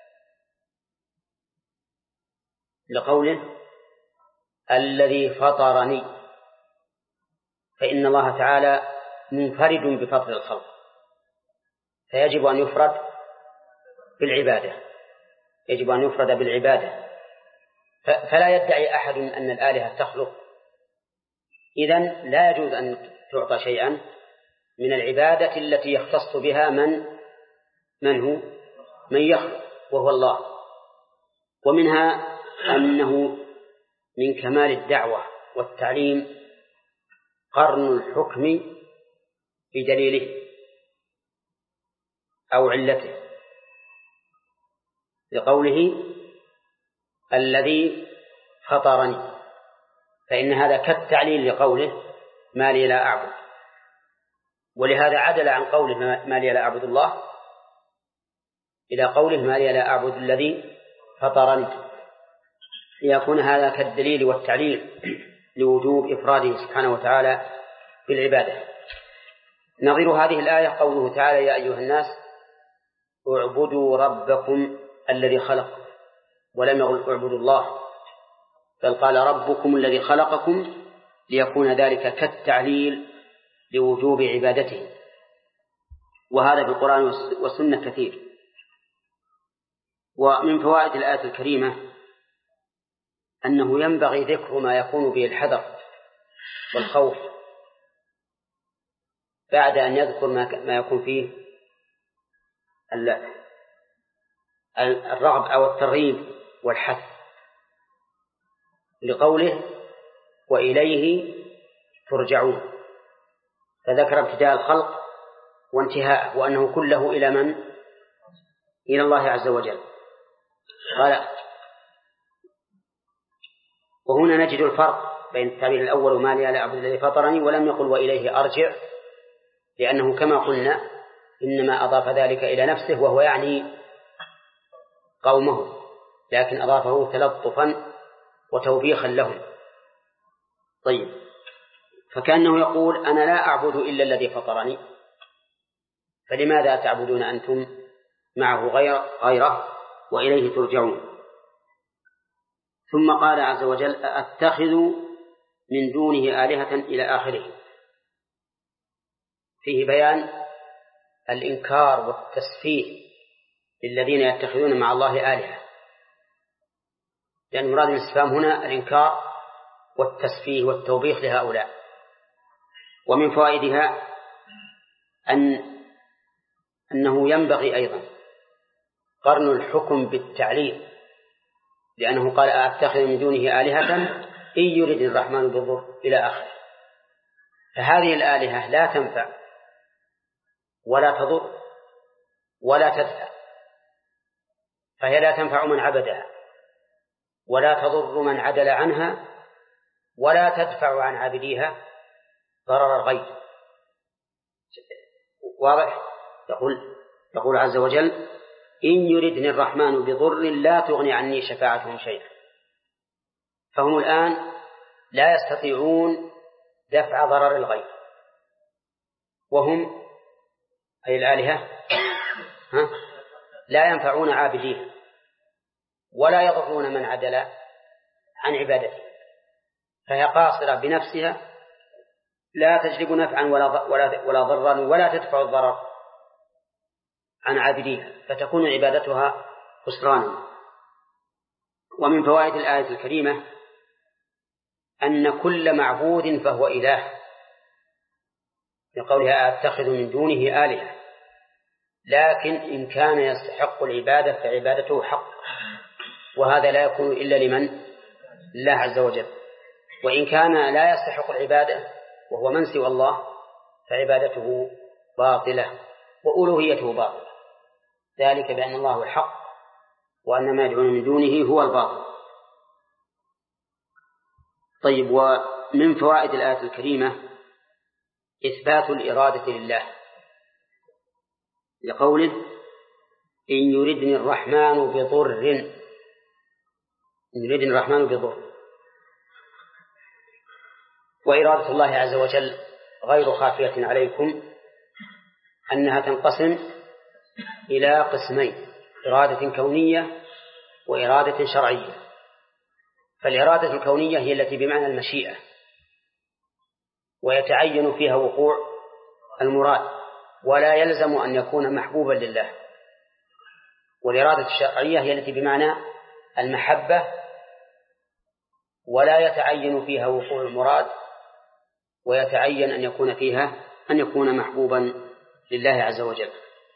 لقوله الذي فطرني، فإن الله تعالى منفرد بفطر الخلق، فيجب أن يفرد بالعبادة، فلا يدعي أحد أن الآلهة تخلق، إذن لا يجوز أن تعطى شيئا من العبادة التي يختص بها من يخلق وهو الله. ومنها أنه من كمال الدعوة والتعليم قرن الحكم بدليله، أو علته، لقوله الذي فطرني، فإن هذا كالتعليل لقوله ما لي لا أعبد، ولهذا عدل عن قوله ما لي لا أعبد الله إلى قوله ما لي لا أعبد الذي فطرني، ليكون هذا كالدليل والتعليل لوجوب إفراده سبحانه وتعالى بالعبادة. نظير هذه الآية قوله تعالى يا أيها الناس اعبدوا ربكم الذي خلقكم، ولم يقل اعبدوا الله، بل قال ربكم الذي خلقكم، ليكون ذلك كالتعليل لوجوب عبادته. وهذا في القرآن والسنة كثير. ومن فوائد الآية الكريمة أنه ينبغي ذكر ما يكون به الحذر والخوف بعد أن يذكر ما يكون فيه الرغب أو الترغيب والحث، لقوله وإليه ترجعون، فذكر ابتداء الخلق وانتهاءه، وأنه كله إلى من؟ إلى الله عز وجل. قال وهنا نجد الفرق بين التعبير الأول وما لي لا أعبد الذي فطرني، ولم يقل وإليه أرجع، لأنه كما قلنا إنما أضاف ذلك إلى نفسه وهو يعني قومه، لكن أضافه تلطفا وتوبيخا لهم. طيب، فكأنه يقول أنا لا أعبد إلا الذي فطرني، فلماذا تعبدون أنتم معه غيره وإليه ترجعون؟ ثم قال عز وجل أتخذ من دونه آلهة إلى آخره، فيه بيان الإنكار والتسفيه للذين يتخذون مع الله آلهة، لأن مراد الاستفهام هنا الإنكار والتسفيه والتوبيخ لهؤلاء. ومن فوائدها أنه ينبغي أيضا قرن الحكم بالتعليل، لأنه قال أتخذ من دونه آلهة إن يرد الرحمن بالضر إلى آخره، فهذه الآلهة لا تنفع ولا تضر ولا تدفع، فهي لا تنفع من عبدها ولا تضر من عدل عنها ولا تدفع عن عابديها ضرر الغير. واضح؟ يقول عز وجل إن يردني الرحمن بضر لا تغني عني شفاعتهم شيئا، فهم الآن لا يستطيعون دفع ضرر الغير، وهم أي الآلهة لا ينفعون عابديه ولا يضرون من عدل عن عبادته، فهي قاصرة بنفسها لا تجلب نفعا ولا ضرا ولا تدفع الضرر عن عابديها، فتكون عبادتها خسرانا. ومن فوائد الآية الكريمة أن كل معبود فهو إله، لقولها أتخذ من دونه آلهة، لكن إن كان يستحق العبادة فعبادته حق، وهذا لا يكون إلا لمن؟ الله عز وجل. وإن كان لا يستحق العبادة وهو من سوى الله فعبادته باطلة وألوهيته باطلة، ذلك بأن الله هو الحق وأن ما يدعون من دونه هو الباطل. طيب، ومن فوائد الآية الكريمة إثبات الإرادة لله، لقوله إن يردني الرحمن بضر، وإرادة الله عز وجل غير خافية عليكم أنها تنقسم إلى قسمين: إرادة كونية وإرادة شرعية. فالإرادة الكونية هي التي بمعنى المشيئة ويتعين فيها وقوع المراد ولا يلزم أن يكون محبوبا لله، والإرادة الشرعية هي التي بمعنى المحبة ولا يتعين فيها وقوع المراد ويتعين أن يكون محبوبا لله عز وجل.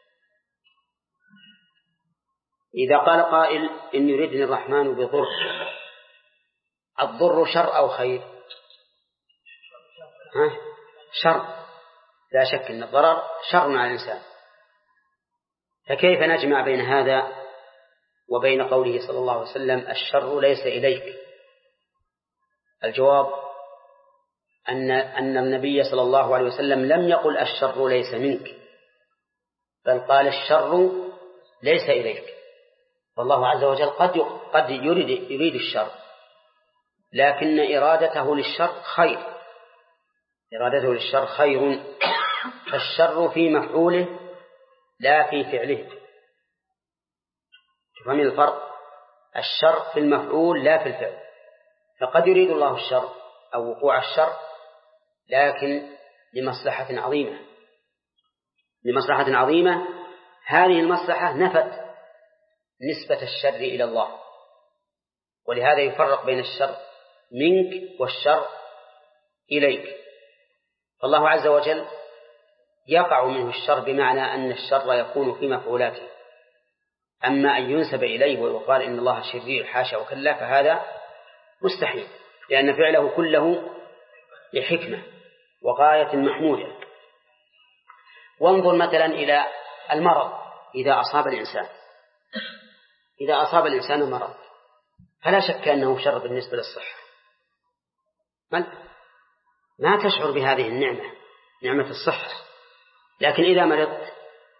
إذا قال قائل إن يردني الرحمن بضر، الضر شر أو خير؟ شر، لا شك أن الضرر شر على الإنسان، فكيف نجمع بين هذا وبين قوله صلى الله عليه وسلم الشر ليس إليك؟ الجواب أن النبي صلى الله عليه وسلم لم يقل الشر ليس منك، بل قال الشر ليس إليك. والله عز وجل قد يريد الشر، لكن إرادته للشر خير، فالشر في مفعوله لا في فعله. تفهمين الفرق؟ الشر في المفعول لا في الفعل. فقد يريد الله الشر أو وقوع الشر لكن لمصلحة عظيمة، هذه المصلحة نفت نسبة الشر إلى الله، ولهذا يفرق بين الشر منك والشر إليك. فالله عز وجل يقع منه الشر بمعنى أن الشر يكون في مفعولاته، أما أن ينسب إليه ويقال إن الله شرير حاشا وكلا فهذا مستحيل، لأن فعله كله لحكمة وغاية محمودة. وانظر مثلا إلى المرض. إذا أصاب الإنسان مرض فلا شك أنه شر بالنسبة للصحة، ما تشعر بهذه النعمة، نعمة الصحة، لكن إذا مرضت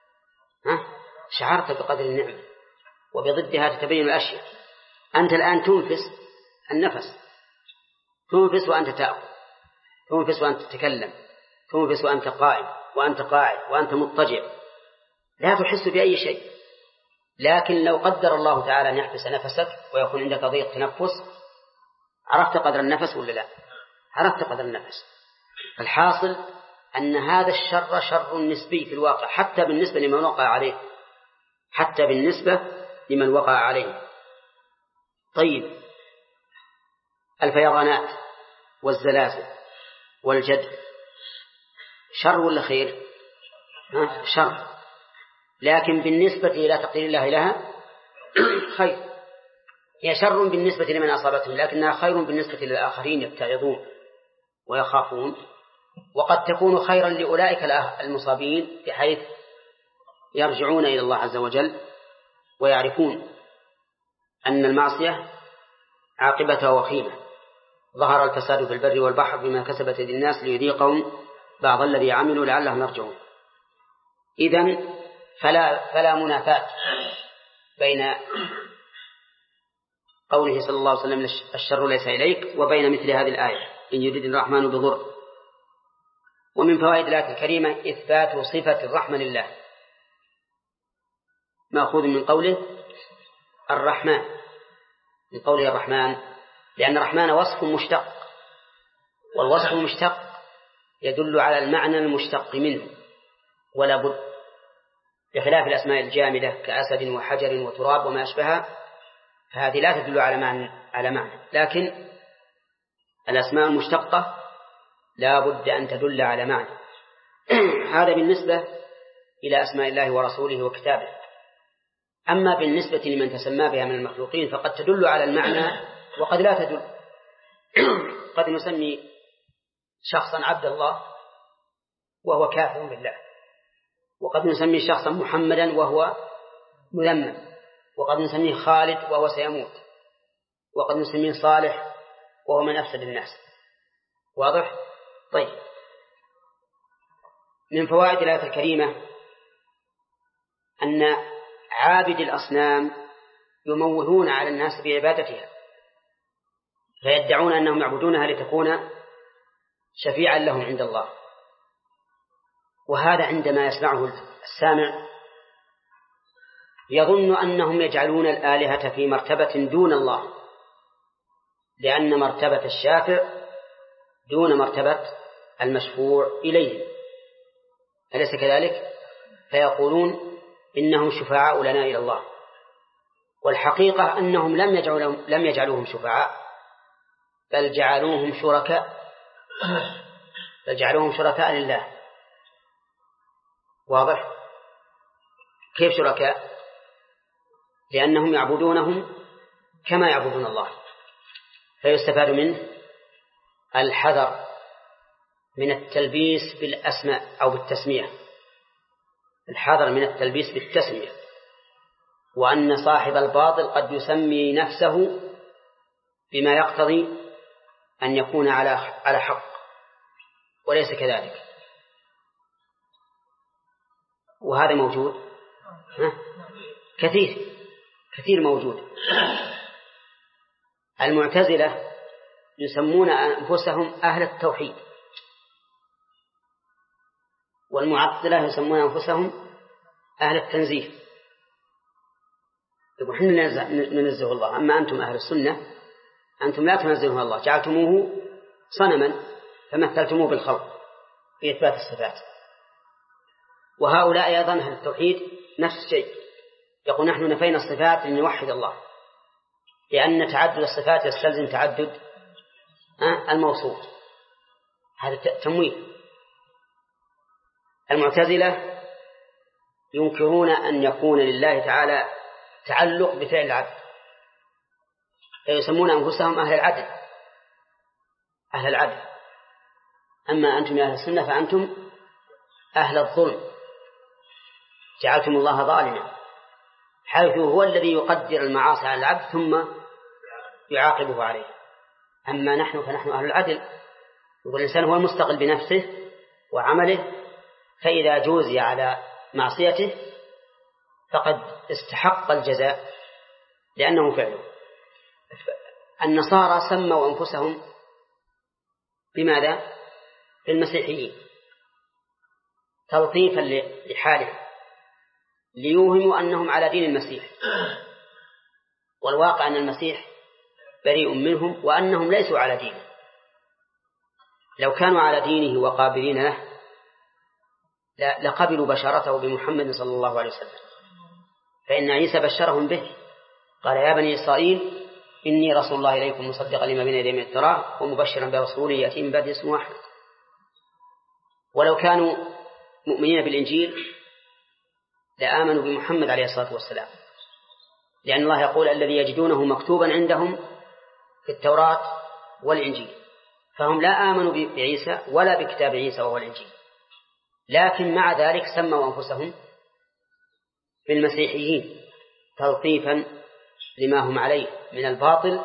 شعرت بقدر النعمة، وبضدها تتبين الأشياء. أنت الآن تنفس النفس، تنفس وأنت تأكل، تنفس وأنت تتكلم، تنفس وأنت قائم وأنت قاعد وأنت مضطجع، لا تحس بأي شيء. لكن لو قدر الله تعالى أن يحبس نفسك ويكون عندك ضيق تنفس، عرفت قدر النفس ولا لا؟ عرفت قدر النفس. الحاصل أن هذا الشر شر نسبي في الواقع، حتى بالنسبة لمن وقع عليه. طيب، الفيضانات والزلازل والجدب شر ولا خير؟ شر، لكن بالنسبة إلى تقدير الله لها خير. هي شر بالنسبة لمن أصابتهم، لكنها خير بالنسبة للآخرين يتعظون ويخافون، وقد تكون خيرا لأولئك المصابين بحيث يرجعون إلى الله عز وجل ويعرفون أن المعصية عاقبتها وخيمة. ظهر الفساد في البر والبحر بما كسبت يد الناس ليذيقهم بعض الذي عملوا لعلهم يرجعون. إذن فلا منافاة بين قوله صلى الله عليه وسلم الشر ليس إليك وبين مثل هذه الآية إن يريد الرحمن بضر. ومن فوائد الآية الكريمة إثبات صفة الرحمة لله، مأخوذ من قوله الرحمن، من قوله الرحمن، لأن الرحمن وصف مشتق، والوصف المشتق يدل على المعنى المشتق منه ولا بد، بخلاف الأسماء الجامدة كأسد وحجر وتراب وما أشبهها، فهذه لا تدل على معنى، لكن الأسماء المشتقة لا بد أن تدل على معنى. هذا بالنسبة إلى أسماء الله ورسوله وكتابه. أما بالنسبة لمن تسمى بها من المخلوقين فقد تدل على المعنى وقد لا تدل. قد نسمي شخصا عبد الله وهو كافر بالله، وقد نسمي شخصا محمدا وهو مذمم، وقد نسميه خالد وهو سيموت، وقد نسميه صالح وهو من أفسد الناس. واضح؟ طيب، من فوائد الآية الكريمة أن عابد الأصنام يموهون على الناس بعبادتها، فيدعون أنهم يعبدونها لتكون شفيعا لهم عند الله. وهذا عندما يسمعه السامع يظن أنهم يجعلون الآلهة في مرتبة دون الله، لأن مرتبة الشافع دون مرتبة المشفوع إليه، أليس كذلك؟ فيقولون إنهم شفعاء لنا إلى الله، والحقيقة أنهم لم يجعلوهم شفعاء، بل جعلوهم شركاء لله. واضح؟ كيف شركاء؟ لأنهم يعبدونهم كما يعبدون الله، فيستفاد منه الحذر من التلبيس بالأسماء أو بالتسمية، الحذر من التلبيس بالتسمية، وأن صاحب الباطل قد يسمي نفسه بما يقتضي أن يكون على حق وليس كذلك، وهذا موجود كثير موجود. المعتزلة يسمون أنفسهم أهل التوحيد، والمعطلة يسمون أنفسهم أهل التنزيه. يقول حنا ننزه الله، أما أنتم أهل السنة أنتم لا تنزهون الله، جعلتموه صنما فمثلتموه بالخلق في إثبات الصفات. وهؤلاء أيضا أهل التوحيد نفس الشيء، يقول نحن نفينا الصفات لنوحد الله، لأن تعدد الصفات يستلزم تعدد الموصوف، هذا تمويه. المعتزلة ينكرون أن يكون لله تعالى تعلق بفعل العبد، فيسمون أنفسهم أهل العدل. أما أنتم يا أهل السنة فأنتم أهل الظلم، جعلتم الله ظالما، حيث هو الذي يقدر المعاصي على العبد ثم يعاقبه عليه. أما نحن فنحن أهل العدل، والإنسان هو المستقل بنفسه وعمله، فإذا جوزي على معصيته فقد استحق الجزاء لأنه فعله. النصارى سموا أنفسهم بماذا؟ بالمسيحيين تلطيفا لحالهم، ليوهموا أنهم على دين المسيح، والواقع أن المسيح بريء منهم وأنهم ليسوا على دينه. لو كانوا على دينه وقابلين له لقبلوا بشارته بمحمد صلى الله عليه وسلم، فإن عيسى بشرهم به، قال يا بني إسرائيل إني رسول الله إليكم مصدقا لما بين يدي من التوراة ومبشرا برسول يأتي من بعد اسمه أحمد. ولو كانوا مؤمنين بالإنجيل لآمنوا بمحمد عليه الصلاة والسلام، لأن الله يقول الذي يجدونه مكتوبا عندهم في التوراة والإنجيل، فهم لا آمنوا بعيسى ولا بكتاب عيسى وهو الإنجيل، لكن مع ذلك سموا أنفسهم بالمسيحيين تلطيفا لما هم عليه من الباطل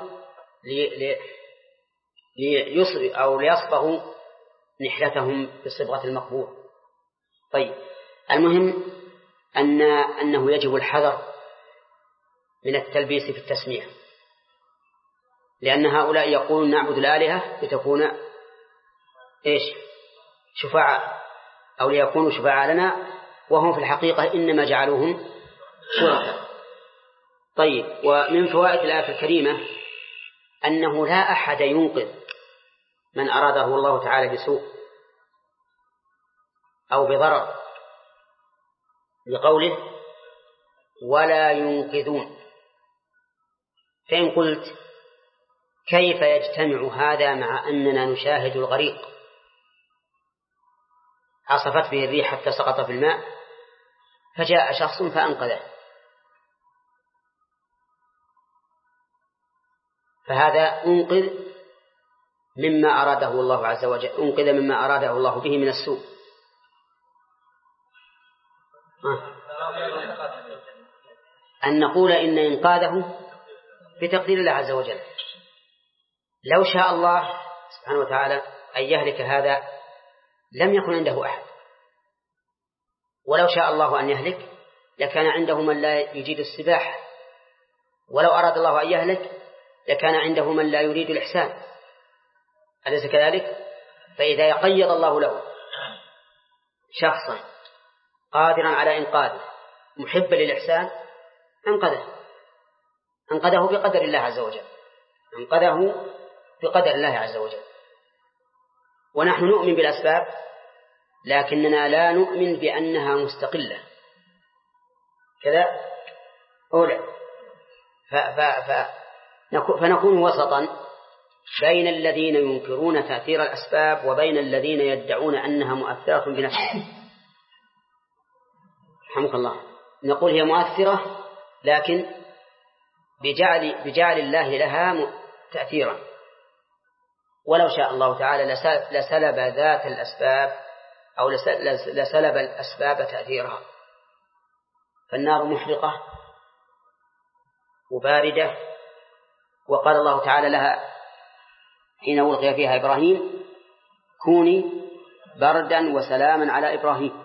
ليصبغوا نحلتهم بصبغة المقبول. طيب، المهم أنه يجب الحذر من التلبيس في التسمية، لأن هؤلاء يقولون نعبد الآلهة لتكون شفعاء أو ليكونوا شفعاء لنا، وهم في الحقيقة إنما جعلوهم شركاء. طيب، ومن فوائد الآية الكريمة أنه لا أحد ينقذ من أراده الله تعالى بسوء أو بضرر، لقوله ولا ينقذون. فإن قلت كيف يجتمع هذا مع أننا نشاهد الغريق عصفت به الريح حتى سقط في الماء فجاء شخص فأنقذه، فهذا أنقذ مما أراده الله عز وجل، أنقذ مما أراده الله به من السوء. أن نقول إن إنقاذه بتقدير الله عز وجل. لو شاء الله سبحانه وتعالى أن يهلك هذا لم يكن عنده أحد، ولو شاء الله أن يهلك لكان عنده من لا يجيد السباحة، ولو أراد الله أن يهلك لكان عنده من لا يريد الإحسان، أليس كذلك؟ فإذا يقيض الله له شخصا قادرا على إنقاذه محبا للإحسان أنقذه بقدر الله عز وجل، أنقذه بقدر الله عز وجل. ونحن نؤمن بالأسباب لكننا لا نؤمن بأنها مستقلة كذا أولا، فنكون وسطا بين الذين ينكرون تأثير الأسباب وبين الذين يدعون أنها مؤثرة بنفسها. رحمك الله، نقول هي مؤثرة لكن بجعل الله لها تأثيرا، ولو شاء الله تعالى لسلب ذات الأسباب أو لسلب الأسباب تأثيرها فالنار محرقة وباردة، وقال الله تعالى لها حين ألقي فيها إبراهيم: كوني بردا وسلاما على إبراهيم،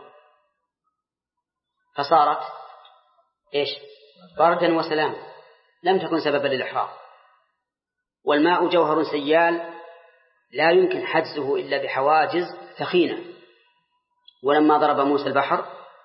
فصارت إيش؟ بردا وسلاما، لم تكن سببا للإحراق. والماء جوهر سيال لا يمكن حجزه إلا بحواجز ثخينة، ولما ضرب موسى البحر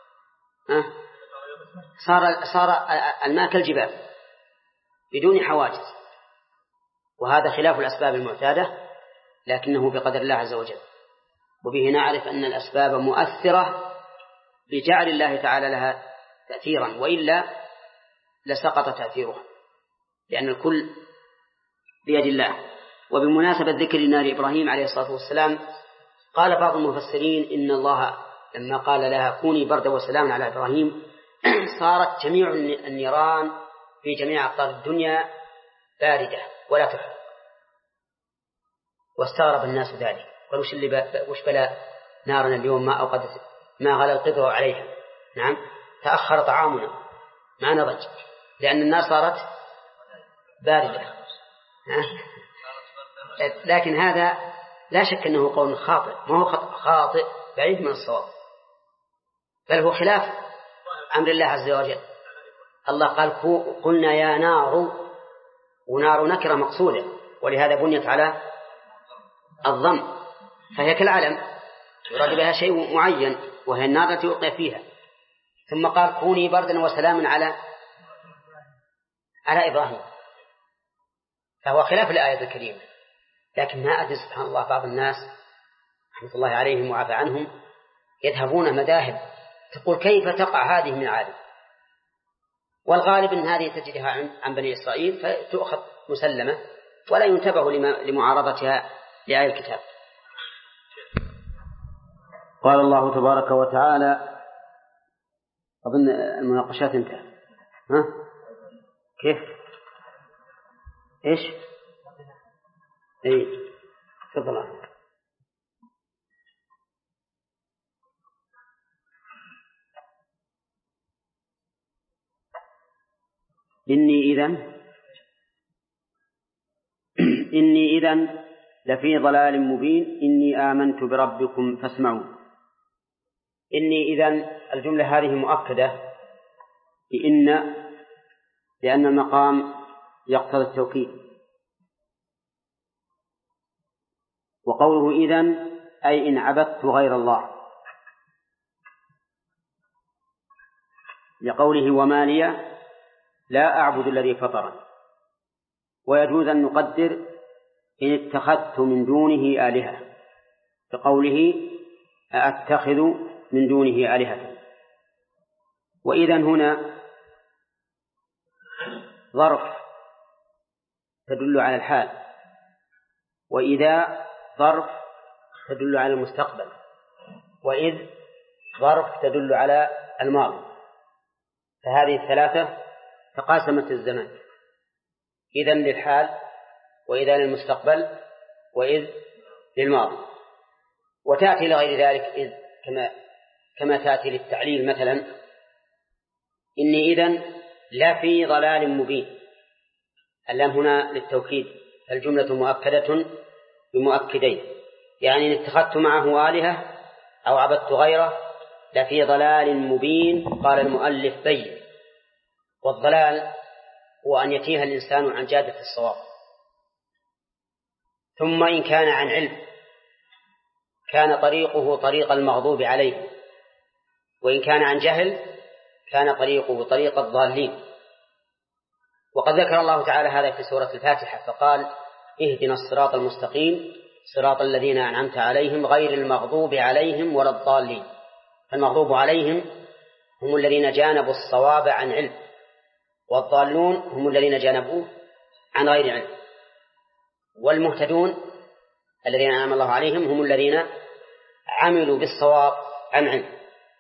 صار الماء كالجبال بدون حواجز، وهذا خلاف الأسباب المعتادة، لكنه بقدر الله عز وجل. وبه نعرف أن الأسباب مؤثرة بجعل الله تعالى لها تأثيرا، وإلا لسقط تأثيرها، لأن الكل بيد الله. وبمناسبة ذكر نار إبراهيم عليه الصلاة والسلام، قال بعض المفسرين إن الله لما قال لها كوني بردا وسلاما على إبراهيم صارت جميع النيران في جميع أقطار الدنيا باردة ولا تحرق، واستغرب الناس ذلك، قالوا وش بلا نارنا اليوم ما غلى القدر عليها. نعم، تأخر طعامنا ما نضج، لأن النار صارت باردة. لكن هذا لا شك أنه قول خاطئ، ما هو خاطئ بعيد من الصواب، بل هو خلاف أمر الله عز وجل. الله قال قلنا يا نار، ونار نكرة مقصودة، ولهذا بنيت على الضم، فهي كالعلم يراد بها شيء معين، وهي النار التي يلقى فيها. ثم قال كوني بردا وسلاما على إبراهيم، فهو خلاف الآية الكريمة. لكن ما أدري سبحان الله، بعض الناس رحمة الله عليهم وعفى عنهم يذهبون مذاهب تقول كيف تقع هذه من عالم، والغالب أن هذه تجدها عن بني إسرائيل فتؤخذ مسلمة، ولا ينتبه لمعارضتها لآية الكتاب. قال الله تبارك وتعالى، أظن المناقشات انتهت، كيف؟ إيش؟ إيه، تفضل. إني إذن لفي ضلال مبين إني آمنت بربكم فاسمعون. إني إذن الجملة هذه مؤكدة بإن، لأن المقام يقتضي التوكيد. وقوله إذن أي إن عبدت غير الله، لقوله وما لي لا أعبد الذي فطرني. ويجوز أن نقدر إن اتخذت من دونه آلهة، بقوله أأتخذ من دونه آلهة. وإذن هنا ظرف تدل على الحال، وإذا ظرف تدل على المستقبل، وإذ ظرف تدل على الماضي. فهذه الثلاثة تقاسمت الزمان، إذن للحال، وإذا للمستقبل، وإذ للماضي. وتأتي لغير ذلك إذ كما تأتي للتعليل مثلا: إني إذن لا في ضلال مبين. اللام هنا للتوكيد، الجملة مؤكدة بمؤكدين، يعني إن اتخذت معه آلهة أو عبدت غيره لفي ضلال مبين. قال المؤلف بين. والضلال هو أن يتيه الإنسان عن جادة الصواب، ثم إن كان عن علم كان طريقه طريق المغضوب عليه، وإن كان عن جهل كان طريقه طريق الضالين. وقد ذكر الله تعالى هذا في سورة الفاتحة فقال: اهدنا الصراط المستقيم صراط الذين أنعمت عليهم غير المغضوب عليهم ولا الضالين. فالمغضوب عليهم هم الذين جانبوا الصواب عن علم، والضالون هم الذين جانبوه عن غير علم. والمهتدون الذين أنعم الله عليهم هم الذين عملوا بالصواب عن علم.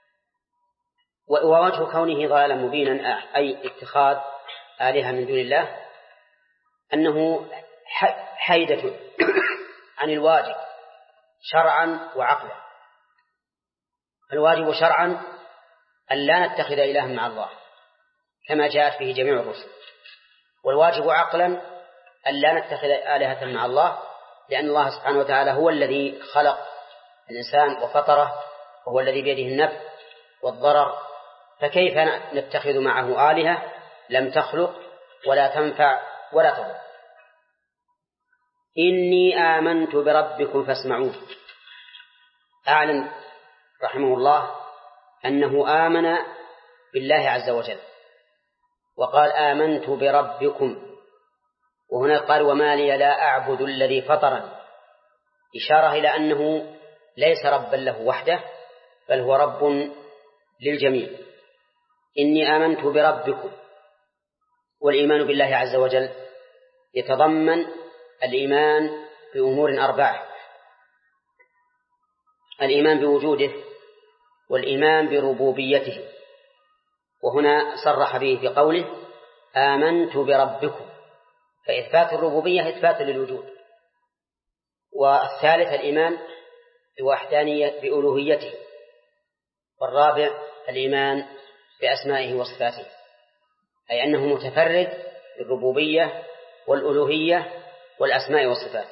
ووجه كونه ضلالا مبينا أي اتخاذ آلهة من دون الله أنه حيدة عن الواجب شرعا وعقلا. الواجب شرعا أن لا نتخذ إلها مع الله، كما جاءت به جميع الرسل. والواجب عقلا أن لا نتخذ آلهة مع الله، لأن الله سبحانه وتعالى هو الذي خلق الإنسان وفطره، وهو الذي بيده النفع والضرر، فكيف نتخذ معه آلهة لم تخلق ولا تنفع ولا تضر؟ إني آمنت بربكم فاسمعون. أعلن رحمه الله أنه آمن بالله عز وجل، وقال آمنت بربكم، وهنا قال وما لي لا أعبد الذي فطرني، إشارة إلى أنه ليس ربا له وحده، بل هو رب للجميع. إني آمنت بربكم، والإيمان بالله عز وجل يتضمن الإيمان بأمور 4: الإيمان بوجوده، والإيمان بربوبيته، وهنا صرح به في قوله آمنت بربكم، فإثبات الربوبية إثبات للوجود. والثالث الإيمان بألوهيته، والرابع الإيمان بأسمائه وصفاته، أي أنه متفرد بالربوبية والألوهية والأسماء والصفات.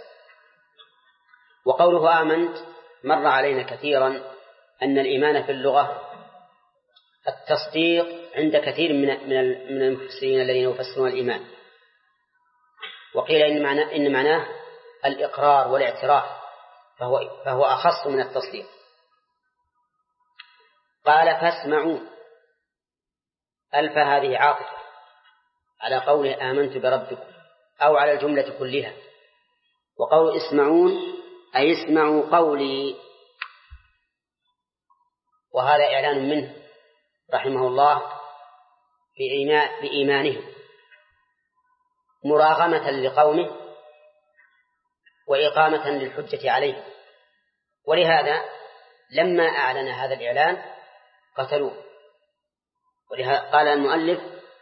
وقوله آمنت مر علينا كثيرا أن الإيمان في اللغة التصديق عند كثير من المفسرين الذين يفسرون الإيمان، وقيل إن معناه الإقرار والاعتراف، فهو أخص من التصديق. قال فاسمعوا، ألف هذه عاطفة على قوله آمنت بربكم أو على الجملة كلها، وقول اسمعون أي اسمعوا قولي، وهذا إعلان منه رحمه الله بإيمانه مراغمة لقومه وإقامة للحجة عليه. ولهذا لما أعلن هذا الإعلان قتلوه، ولهذا قال المؤلف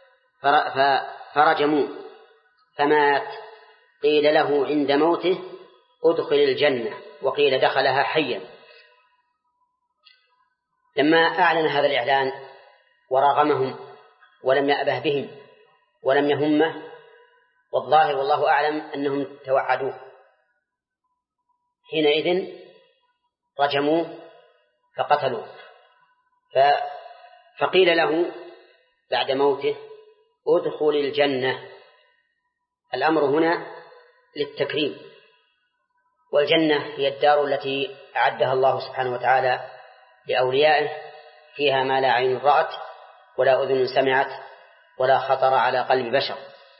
فرجموه فمات، قيل له عند موته ادخل الجنة، وقيل دخلها حيا. لما أعلن هذا الإعلان وراغمهم ولم يأبه بهم ولم يهمه، والظاهر والله أعلم أنهم توعدوه، حينئذ رجموه فقتلوه. فقيل له بعد موته ادخل الجنة. الأمر هنا للتكريم، والجنة هي الدار التي أعدها الله سبحانه وتعالى لأوليائه، فيها ما لا عين رأت ولا أذن سمعت ولا خطر على قلب بشر.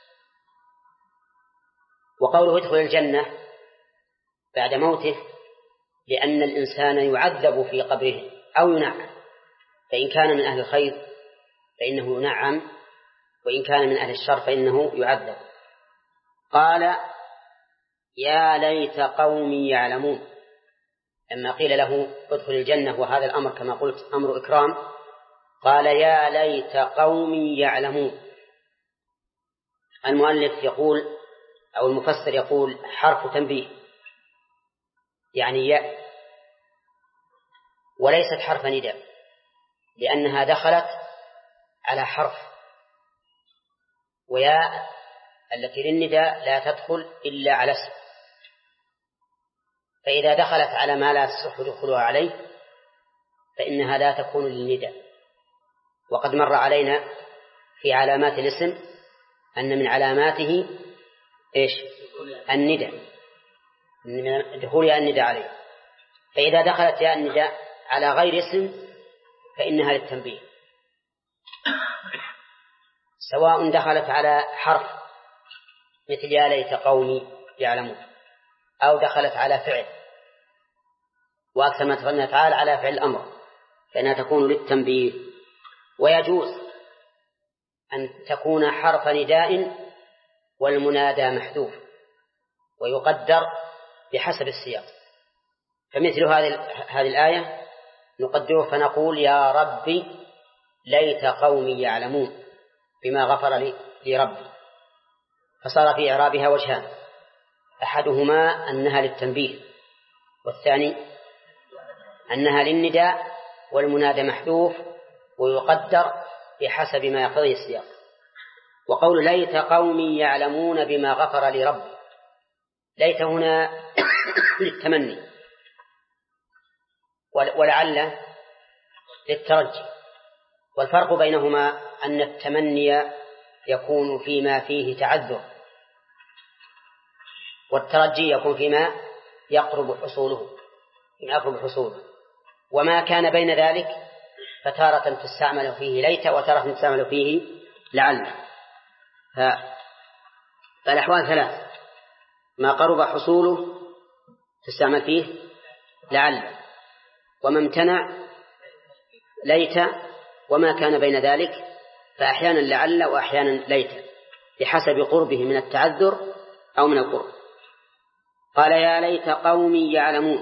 وقوله ادخل الجنة بعد موته لأن الإنسان يعذب في قبره أو ينعم، فإن كان من أهل الخير فإنه ينعم، وإن كان من أهل الشر فإنه يعذب. قال يا ليت قومي يعلمون. لما قيل له ادخل الجنة وهذا الأمر كما قلت أمر إكرام، قال يا ليت قومي يعلمون. المؤلف يقول أو المفسر يقول حرف تنبيه، يعني يا، وليست حرف نداء، لأنها دخلت على حرف، ويا التي للنداء لا تدخل إلا على اسم، فإذا دخلت على ما لا تصح دخولها عليه فإنها لا تكون للنداء. وقد مر علينا في علامات الاسم أن من علاماته إيش؟ النداء، من دخول ياء النداء عليه. فإذا دخلت ياء النداء على غير اسم فإنها للتنبيه، سواء دخلت على حرف مثل يا ليت قومي يعلمون، أو دخلت على فعل، وأكثر ما تفعلنا تعالى على فعل الأمر فإنها تكون للتنبيه. ويجوز أن تكون حرف نداء والمنادى محذوف ويقدر بحسب السياق، فمثل هذه الآية نقدره فنقول يا ربي ليت قومي يعلمون بما غفر لي ربي، فصار في إعرابها وجهان: أحدهما أنها للتنبيه، والثاني أنها للنداء والمنادى محذوف ويقدر بحسب ما يقتضي السياق. وقول ليت قومي يعلمون بما غفر لي ربي، ليت هنا للتمني، ولعل للترجي. والفرق بينهما أن التمني يكون فيما فيه تعذر، والترجي يكون فيما يقرب حصوله. وما كان بين ذلك فتارة تستعمل فيه ليت، وتارة تستعمل فيه لعل. فالأحوال ثلاث: ما قرب حصوله تستعمل فيه لعل، وما امتنع ليت، وما كان بين ذلك فأحيانا لعل وأحيانا ليت، بحسب قربه من التعذر أو من القرب. قال يا ليت قومي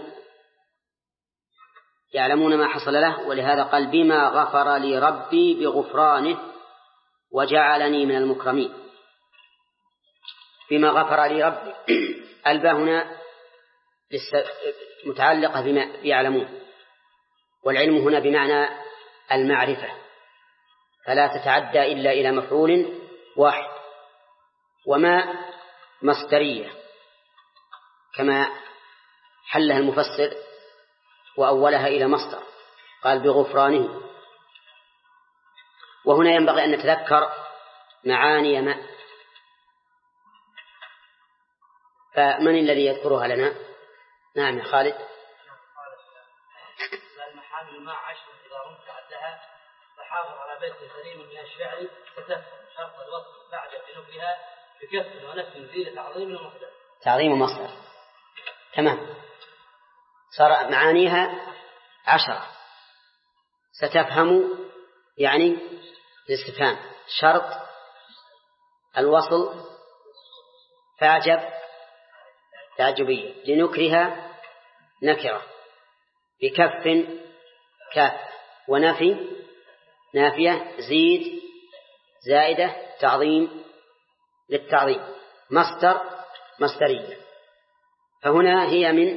يعلمون ما حصل له، ولهذا قال بما غفر لي ربي بغفرانه وجعلني من المكرمين. بما غفر لي ربي الباء هنا متعلقة بما يعلمون، والعلم هنا بمعنى المعرفة، فلا تتعدى إلا إلى مفعول واحد. وما مصدرية كما حلها المفسر وأولها إلى مصدر، قال بغفرانه. وهنا ينبغي أن نتذكر معاني ما، فمن الذي يذكرها لنا؟ نعم يا خالد. المحامل مع 10 إذا رمت عدها فحافظ على بيت سليم من الشعر ستفهم شرط الوصف بعد جنوبها بكف ونفس زيل تعظيم المصدر. تمام، صار معانيها 10. ستفهم يعني الاستفهام، شرط الوصل فاعجب تعجبية، لنكرها نكرة، بكف كاف، ونفي نافية، زيد زائدة، تعظيم للتعظيم، مصدرية. فهنا هي من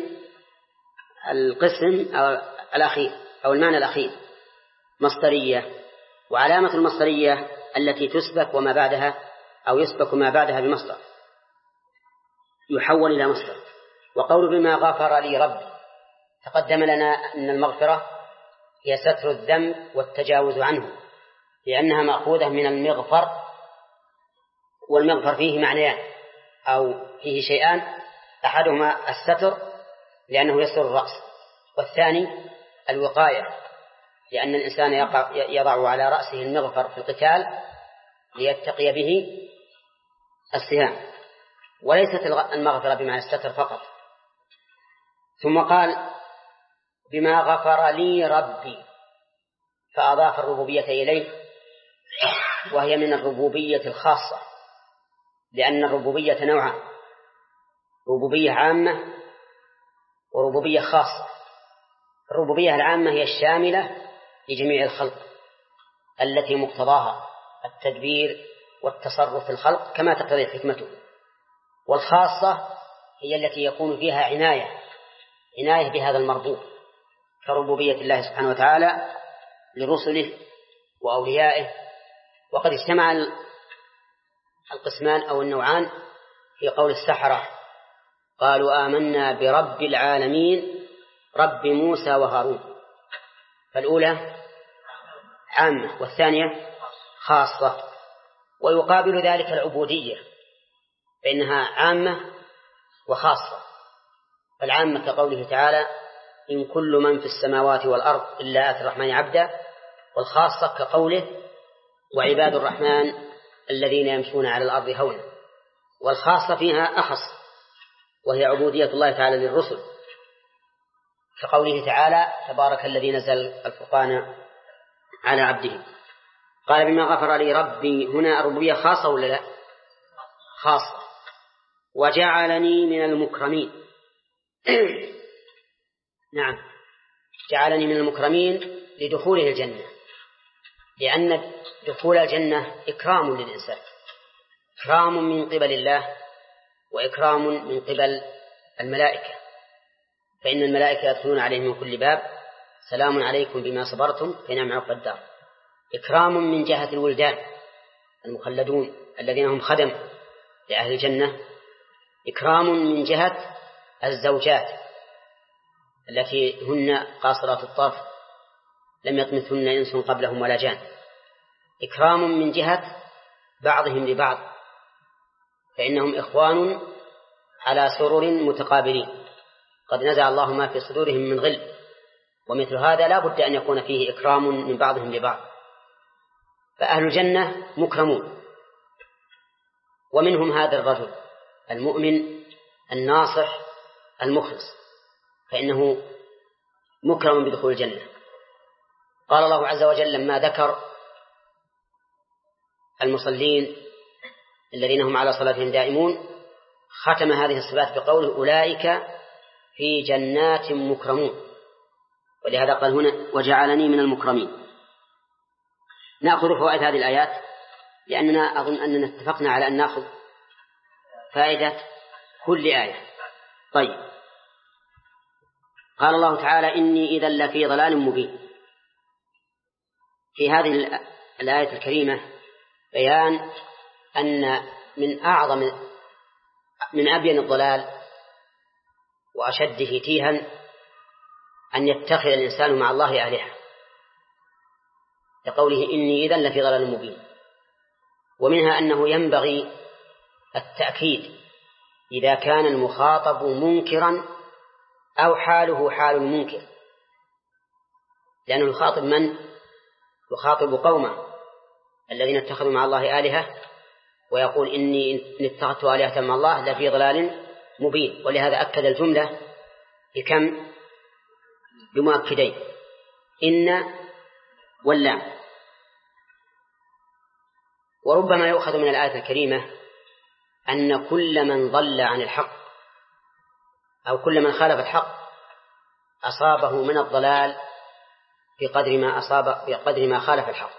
القسم الأخير أو المعنى الأخير، مصدرية. وعلامة المصدرية التي تسبك وما بعدها أو يسبك ما بعدها بمصدر يحول إلى مصدر. وقول بما غفر لي ربي، تقدم لنا أن المغفرة هي ستر الذنب والتجاوز عنه، لأنها مأخوذة من المغفر، والمغفر فيه معنيان أو فيه شيئان: أحدهما الستر لأنه يستر الرأس، والثاني الوقاية لأن الإنسان يضع على رأسه المغفر في القتال ليتقي به السهام، وليست المغفرة بمعنى الستر فقط. ثم قال بما غفر لي ربي، فأضاف الربوبية إليه، وهي من الربوبية الخاصة، لأن الربوبية نوعان: ربوبية عامة وربوبية خاصة. الربوبية العامة هي الشاملة لجميع الخلق التي مقتضاها التدبير والتصرف في الخلق كما تقتضي حكمته، والخاصة هي التي يكون فيها عناية بهذا المربوب، كربوبية الله سبحانه وتعالى لرسله وأوليائه. وقد اجتمع القسمان أو النوعان في قول السحرة: قالوا آمنا برب العالمين رب موسى وهارون. فالأولى عامة والثانية خاصة. ويقابل ذلك العبودية، فإنها عامة وخاصة. فالعامة كقوله تعالى: إن كل من في السماوات والأرض إلا آتي الرحمن عبدا. والخاصة كقوله: وعباد الرحمن الذين يمشون على الأرض هونا. والخاصة فيها أخص، وهي عبودية الله تعالى للرسل، كقوله تعالى: تبارك الذي نزل الفرقان على عبده. قال بما غفر لي ربي، هنا الربوبية خاصة ولا لا؟ خاصة. وجعلني من المكرمين. نعم، جعلني من المكرمين لدخوله الجنة، لأن دخول الجنة إكرام للإنسان، إكرام من قبل الله وإكرام من قبل الملائكة، فإن الملائكة يدخلون عليهم من كل باب سلام عليكم بما صبرتم فنعم عقبى الدار. إكرام من جهة الولدان، المخلدون الذين هم خدم لأهل الجنة إكرام من جهة الزوجات التي هن قاصرات الطرف لم يطمثهن إنس قبلهم ولا جان، إكرام من جهة بعضهم لبعض، فإنهم إخوان على سرر متقابلين قد نزع الله ما في صدورهم من غل، ومثل هذا لا بد أن يكون فيه إكرام من بعضهم لبعض. فأهل الجنة مكرمون، ومنهم هذا الرجل المؤمن الناصح المخلص، فإنه مكرم بدخول الجنة. قال الله عز وجل لما ذكر المصلين الذين هم على صلاتهم دائمون ختم هذه الصفات بقوله أولئك في جنات مكرمون، ولهذا قال هنا وجعلني من المكرمين. نأخذ فوائد هذه الآيات، لأننا أظن أننا اتفقنا على أن نأخذ فائدة كل آية. طيب، قال الله تعالى إني إذا لفي ضلال مبين. في هذه الآية الكريمة بيان أن من أبين الضلال وأشده تيها أن يتخذ الإنسان مع الله آلهة، لقوله إني إذا لفي ضلال مبين. ومنها أنه ينبغي التأكيد إذا كان المخاطب منكرا أو حاله حال المنكر، لأنه يخاطب من؟ يخاطب قومه الذين اتخذوا مع الله آلهة، ويقول إني إن اتخذت آلهة مع الله لفي ضلال مبين. ولهذا أكد الجملة بكم؟ بمؤكدين، إن واللام. وربما يؤخذ من الآية الكريمة أن كل من ضل عن الحق أو كل من خالف الحق أصابه من الضلال بقدر ما خالف الحق،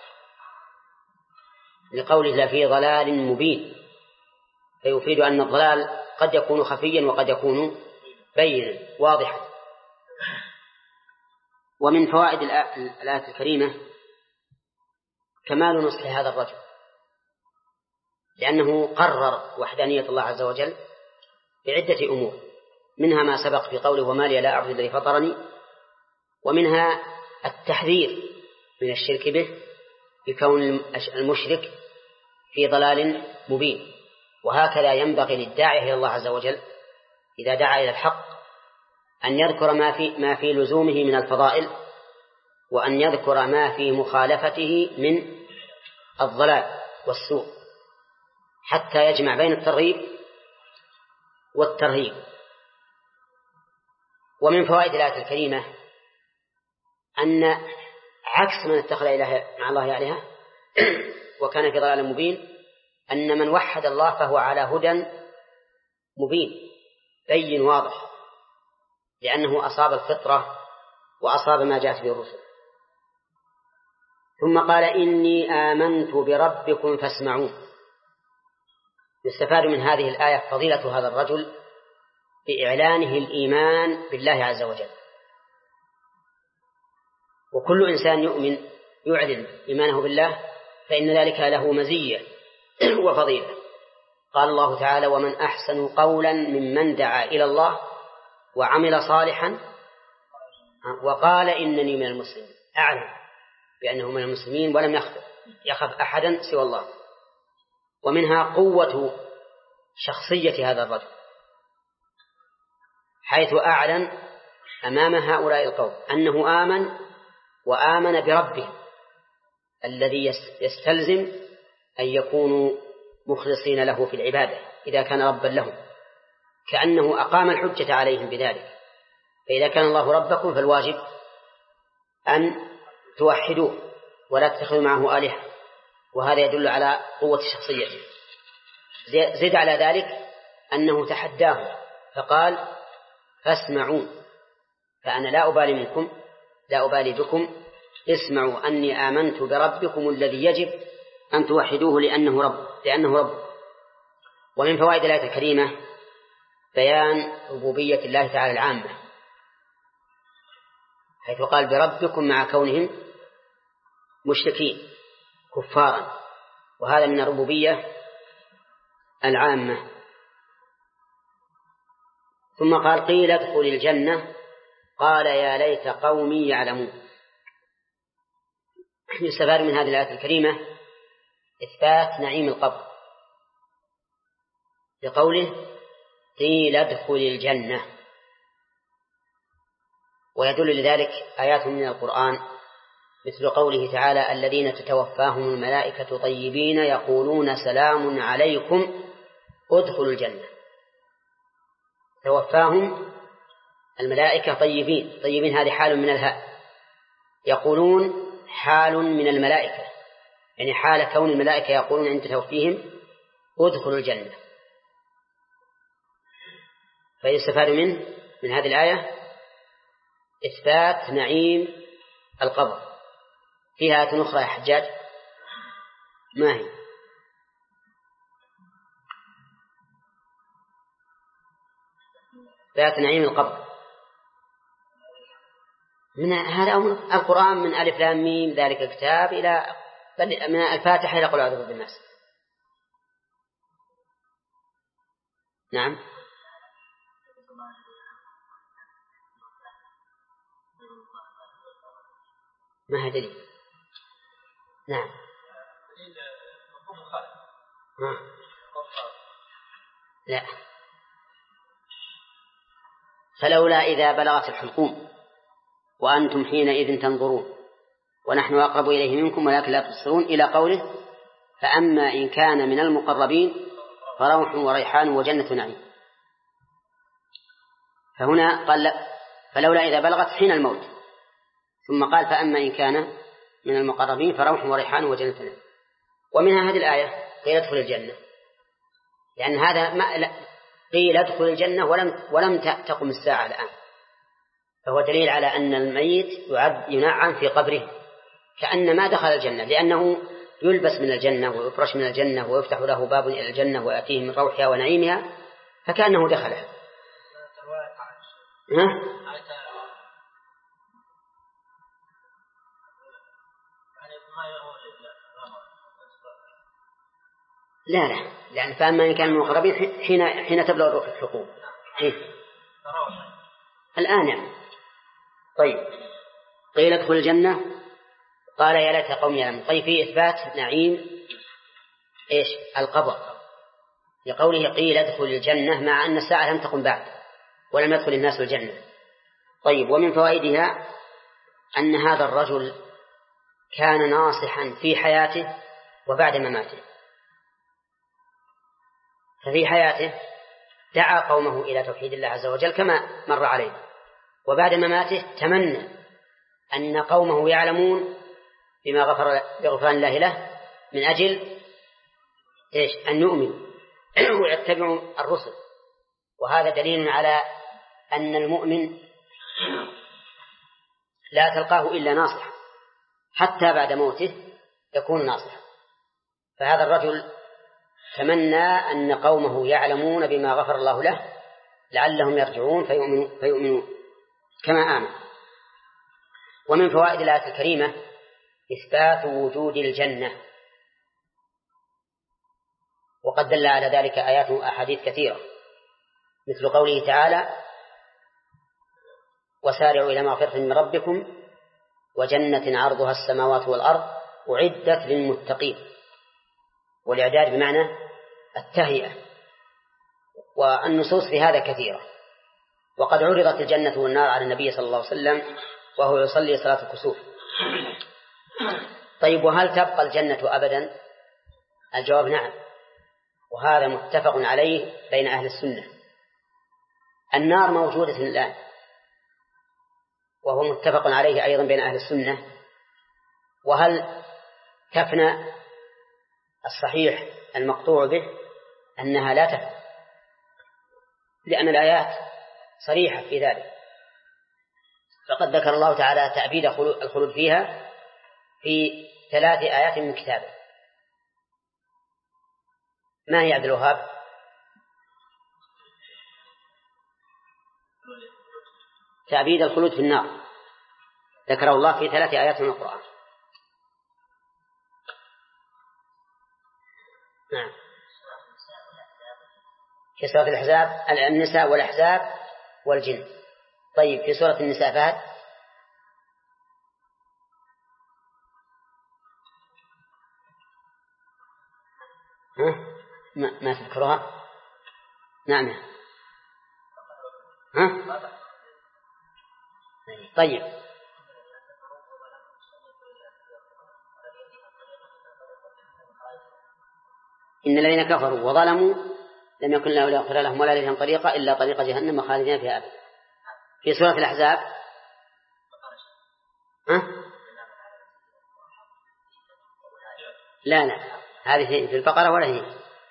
لقوله لفي ضلال مبين، فيفيد أن الضلال قد يكون خفيا وقد يكون بينا واضحا. ومن فوائد الآية الكريمة كمال نصح هذا الرجل، لأنه قرر وحدانية الله عز وجل بعدة أمور، منها ما سبق في قوله وما لي لا أعبد الذي فطرني، ومنها التحذير من الشرك به بكون المشرك في ضلال مبين. وهكذا ينبغي للداعية إلى الله عز وجل إذا دعا إلى الحق أن يذكر ما في لزومه من الفضائل، وأن يذكر ما في مخالفته من الضلال والسوء، حتى يجمع بين الترغيب والترهيب. ومن فوائد الآية الكريمة أن عكس من اتخذ إله مع الله آلهة وكان في ضلال مبين، أن من وحد الله فهو على هدى مبين بين واضح، لأنه أصاب الفطرة وأصاب ما جاءت به الرسل. ثم قال إني آمنت بربكم فاسمعون. يستفاد من هذه الآية فضيلة هذا الرجل بإعلانه الإيمان بالله عز وجل. وكل إنسان يؤمن يعلن إيمانه بالله فإن ذلك له مزية وفضيلة. قال الله تعالى ومن أحسن قولا ممن دعا إلى الله وعمل صالحا وقال إنني من المسلمين، أعلم بأنه من المسلمين ولم يخف أحدا سوى الله. ومنها قوة شخصية هذا الرجل، حيث أعلن أمام هؤلاء القوم أنه آمن وآمن بربه الذي يستلزم أن يكونوا مخلصين له في العبادة إذا كان ربا لهم، كأنه أقام الحجة عليهم بذلك. فإذا كان الله ربكم فالواجب أن توحدوه ولا تتخذوا معه آلهة، وهذا يدل على قوة شخصيته. زد على ذلك أنه تحداه فقال فاسمعون، فأنا لا أبالي منكم لا أبالي بكم، اسمعوا أني آمنت بربكم الذي يجب أن توحدوه لأنه رب. ومن فوائد الآية الكريمة بيان ربوبية الله تعالى العامة، حيث قال بربكم مع كونهم مشركين كفارا، وهذا من الربوبية العامة. ثم قال قيل ادخل الجنة قال يا ليت قومي يعلمون. يستفاد من هذه الآية الكريمة إثبات نعيم القبر بقوله قيل ادخل الجنة، ويدل لذلك آيات من القرآن مثل قوله تعالى الذين تتوفاهم الملائكة طيبين يقولون سلام عليكم ادخلوا الجنة. توفاهم الملائكة طيبين، طيبين هذه حال من الهاء، يقولون حال من الملائكة، يعني حال كون الملائكة يقولون عند توفيهم ادخلوا الجنة. فيستفاد من هذه الآية إثبات نعيم القبر. فيها آية أخرى يا حجاج، ما هي؟ إثبات نعيم القبر من هذا القرآن من ألف لام ميم ذلك الكتاب إلى من الفاتحة إلى قل أعوذ برب الناس. نعم ما هي دليل؟ نعم لا. فلولا إذا بلغت الحلقوم وأنتم حينئذ تنظرون ونحن أقرب إليه منكم ولكن لا تبصرون إلى قوله فأما إن كان من المقربين فروح وريحان وجنة نعيم. فهنا قال فلولا إذا بلغت حين الموت، ثم قال فأما إن كان من المقربين فروح وريحان وجنة نعيم. ومنها هذه الآية قيل ادخل الجنة، لأن هذا ما قيل ادخل الجنة ولم تقم الساعة الآن، فهو دليل على أن الميت ينعم في قبره كأن ما دخل الجنة، لأنه يلبس من الجنة ويفرش من الجنة ويفتح له باب إلى الجنة ويأتيه من روحها ونعيمها فكأنه دخلها. لا لأن فأما إن كان من المقربين حين تبلغ الروح الحقوق الآن يعني. طيب قيل ادخل الجنة قال يا ليت قومي يعلمون. طيب في إثبات نعيم إيش القبر لقوله قيل ادخل الجنة مع أن الساعة لم تقم بعد ولم يدخل الناس الجنة. طيب ومن فوائدها أن هذا الرجل كان ناصحا في حياته وبعد مماته. ففي حياته دعا قومه إلى توحيد الله عز وجل كما مر عليه، وبعد مماته تمنى أن قومه يعلمون بما بغفران الله له من أجل أن يؤمنوا ويتبعوا الرسل. وهذا دليل على أن المؤمن لا تلقاه إلا ناصحا، حتى بعد موته يكون ناصحا. فهذا الرجل تمنى أن قومه يعلمون بما غفر الله له لعلهم يرجعون فيؤمنوا كما آمن. ومن فوائد الآية الكريمة إثبات وجود الجنة، وقد دل على ذلك آيات وأحاديث كثيرة مثل قوله تعالى وسارعوا إلى مغفرة من ربكم وجنة عرضها السماوات والأرض أعدت للمتقين. والإعداد بمعنى التهيئة، والنصوص في هذا كثيرة. وقد عرضت الجنة والنار على النبي صلى الله عليه وسلم وهو يصلي صلاة الكسوف. طيب وهل تبقى الجنة أبدا؟ الجواب نعم، وهذا متفق عليه بين أهل السنة. النار موجودة الآن وهو متفق عليه أيضا بين أهل السنة. وهل تفنى؟ الصحيح المقطوع به أنها لا تفنى، لأن الآيات صريحة في ذلك. فقد ذكر الله تعالى تأبيد الخلود فيها في 3 آيات من كتابه. ما هي عبد الوهاب؟ تأبيد الخلود في النار ذكره الله في 3 آيات من القرآن. نعم. في سورة الأحزاب النساء والأحزاب والجن. طيب في سورة النساء فهد ما تذكرها؟ نعم. طيب إن الذين كفروا وظلموا لم يكن الله ليغفر لهم ولا لهم طريقا إلا طريق جهنم خالدين فيها أبدا. في سورة الأحزاب لا هذه في البقرة ولا هي؟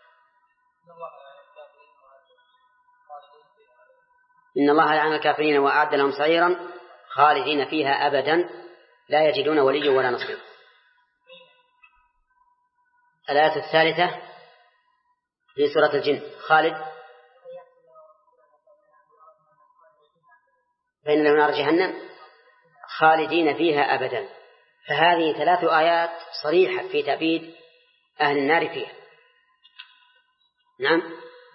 إن الله لعن الكافرين وأعد لهم سعيرا خالدين فيها أبدا لا يجدون وليا ولا نصيرا. الآية الثالثة في سورة الجن خالد فإن لهم نار جهنم خالدين فيها أبدا. فهذه 3 آيات صريحة في تأبيد أهل النار فيها. نعم.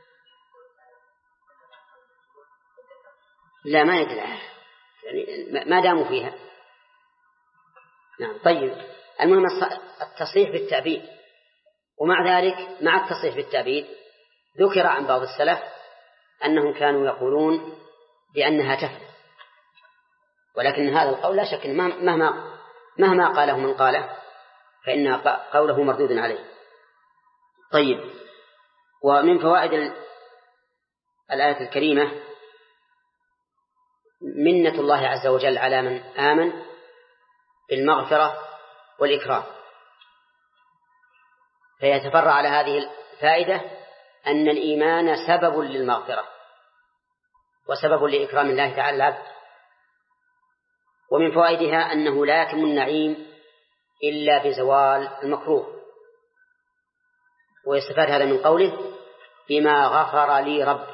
لا ما يدل يعني ما داموا فيها. نعم. طيب المهم التصريح بالتأبيد. ومع ذلك مع التصريح بالتأبيد ذكر عن بعض السلف أنهم كانوا يقولون بأنها تفنى، ولكن هذا القول لا شك مهما قاله من قاله فإن قوله مردود عليه. طيب ومن فوائد الآية الكريمة منة الله عز وجل على من آمن بالمغفرة والإكرام. فيتفرع على هذه الفائدة أن الإيمان سبب للمغفرة وسبب لإكرام الله تعالى العبد. ومن فوائدها أنه لا يتم النعيم إلا بزوال المكروه. ويستفاد هذا من قوله بما غفر لي ربي.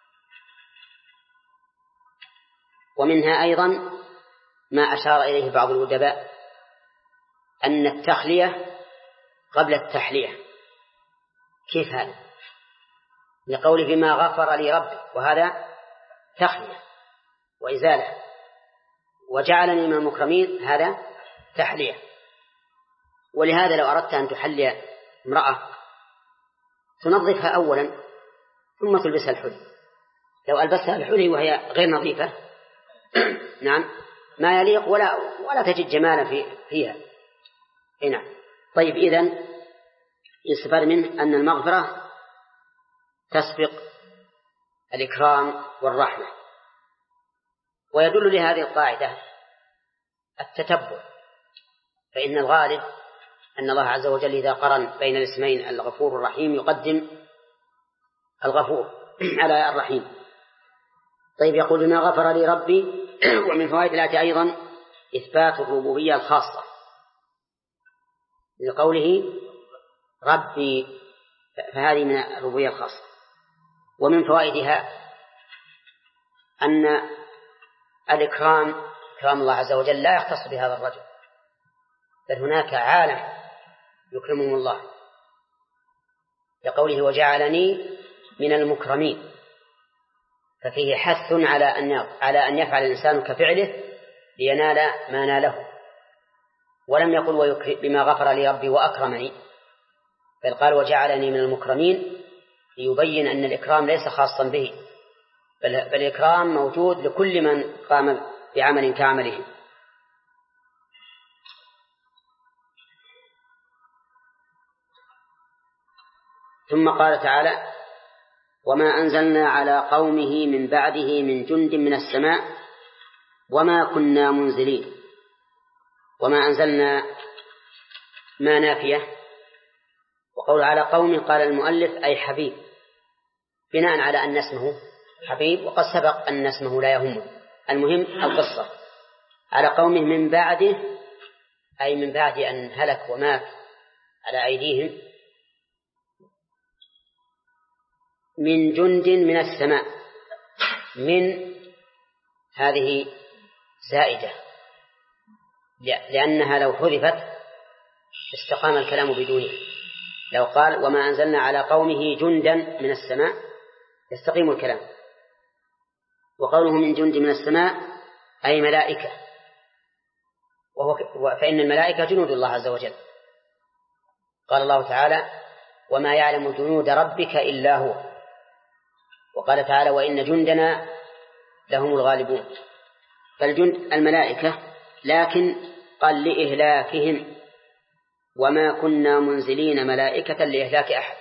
ومنها أيضا ما أشار إليه بعض الأدباء أن التخلية قبل التحلية. كيف هذا؟ لقول بما غفر لي ربي، وهذا تخلية وإزالة، وجعلني من المكرمين هذا تحلية. ولهذا لو أردت أن تحلي امرأة تنظفها أولا ثم تلبسها الحلي. لو ألبسها الحلي وهي غير نظيفة نعم ما يليق ولا تجد جمالا فيها. نعم. طيب إذن يستفاد منه أن المغفرة تسبق الإكرام والرحمة. ويدل لهذه القاعدة التتبع، فإن الغالب أن الله عز وجل إذا قرن بين الاسمين الغفور الرحيم يقدم الغفور على الرحيم. طيب يقول بما غفر لي ربي. ومن فوائد الآية أيضا إثبات الربوبية الخاصة لقوله ربي، فهذه من الربوبية الخاصة. ومن فوائدها أن الإكرام إكرام الله عز وجل لا يختص بهذا الرجل، بل هناك عالم يكرمهم الله لقوله وجعلني من المكرمين. ففيه حث على أن يفعل الإنسان كفعله لينال ما ناله. ولم يقل بما غفر لي ربي وأكرمني، بل قال وجعلني من المكرمين ليبين أن الإكرام ليس خاصا به، بل الإكرام موجود لكل من قام بعمل كعمله. ثم قال تعالى وما أنزلنا على قومه من بعده من جند من السماء وما كنا منزلين. وما أنزلنا ما نافية، وقول على قومه قال المؤلف أي حبيب، بناء على أن اسمه حبيب، وقد سبق أن اسمه لا يهم. المهم القصة على قومه من بعده، أي من بعد أن هلك ومات على أيديهم من جند من السماء. من هذه زائدة لأنها لو حذفت استقام الكلام بدونها، لو قال وما أنزلنا على قومه جندا من السماء يستقيم الكلام. وقوله من جند من السماء أي ملائكة، فإن الملائكة جنود الله عز وجل. قال الله تعالى وما يعلم جنود ربك إلا هو. وقال تعالى وإن جندنا لهم الغالبون. فالجند الملائكة، لكن قال لإهلاكهم وما كنا منزلين ملائكة لإهلاك أحد،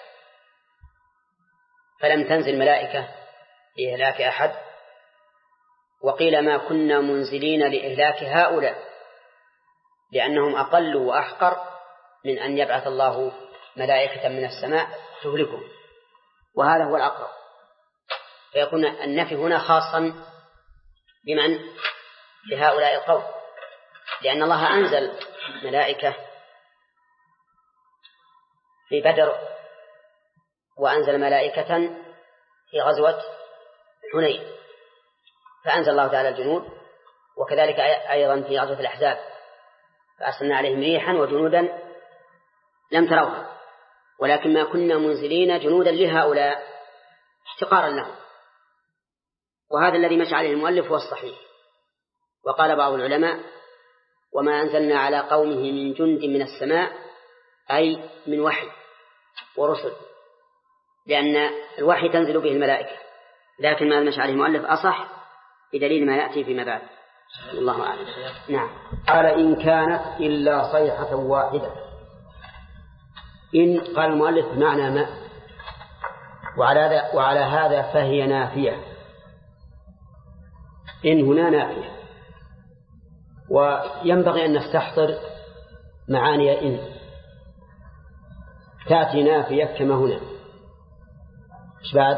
فلم تنزل ملائكة لإهلاك أحد. وقيل ما كنا منزلين لإهلاك هؤلاء لأنهم أقل وأحقر من أن يبعث الله ملائكة من السماء تهلكهم، وهذا هو الأقرب. فيكون النفي هنا خاصا بمن لهؤلاء القوم، لأن الله أنزل ملائكة في بدر وأنزل ملائكة في غزوة حنين، فأنزل الله تعالى الجنود. وكذلك أيضا في غزوة الأحزاب فأرسلنا عليهم ريحا وجنودا لم تروها، ولكن ما كنا منزلين جنودا لهؤلاء احتقارا لهم. وهذا الذي مشى عليه المؤلف هو الصحيح. وقال بعض العلماء وما أنزلنا على قومه من جند من السماء أي من وحي ورسل، لأن الوحي تنزل به الملائكة، لكن ما مشى عليه المؤلف أصح بدليل ما يأتي فيما بعد. الله أعلم. نعم. قال إن كانت إلا صيحة واحدة. إن قال المؤلف معنى ما، وعلى هذا فهي نافية. إن هنا نافية، وينبغي أن نستحضر معاني إن. تأتي نافية كما هنا، إيش بعد؟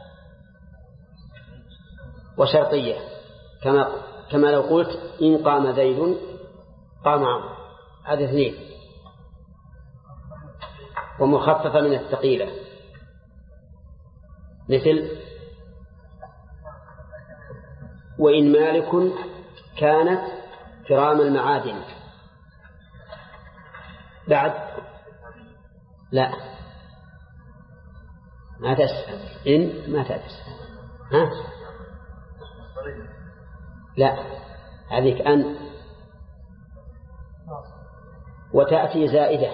وشرطية كما لو قلت إن قام زيد قام عمرو، هذا اثنين. ومخففة من الثقيلة مثل وإن مالك كانت كرام المعادن. بعد لا ما تسأل إن ما تسأل. ها لا هذيك أن. وتأتي زائدة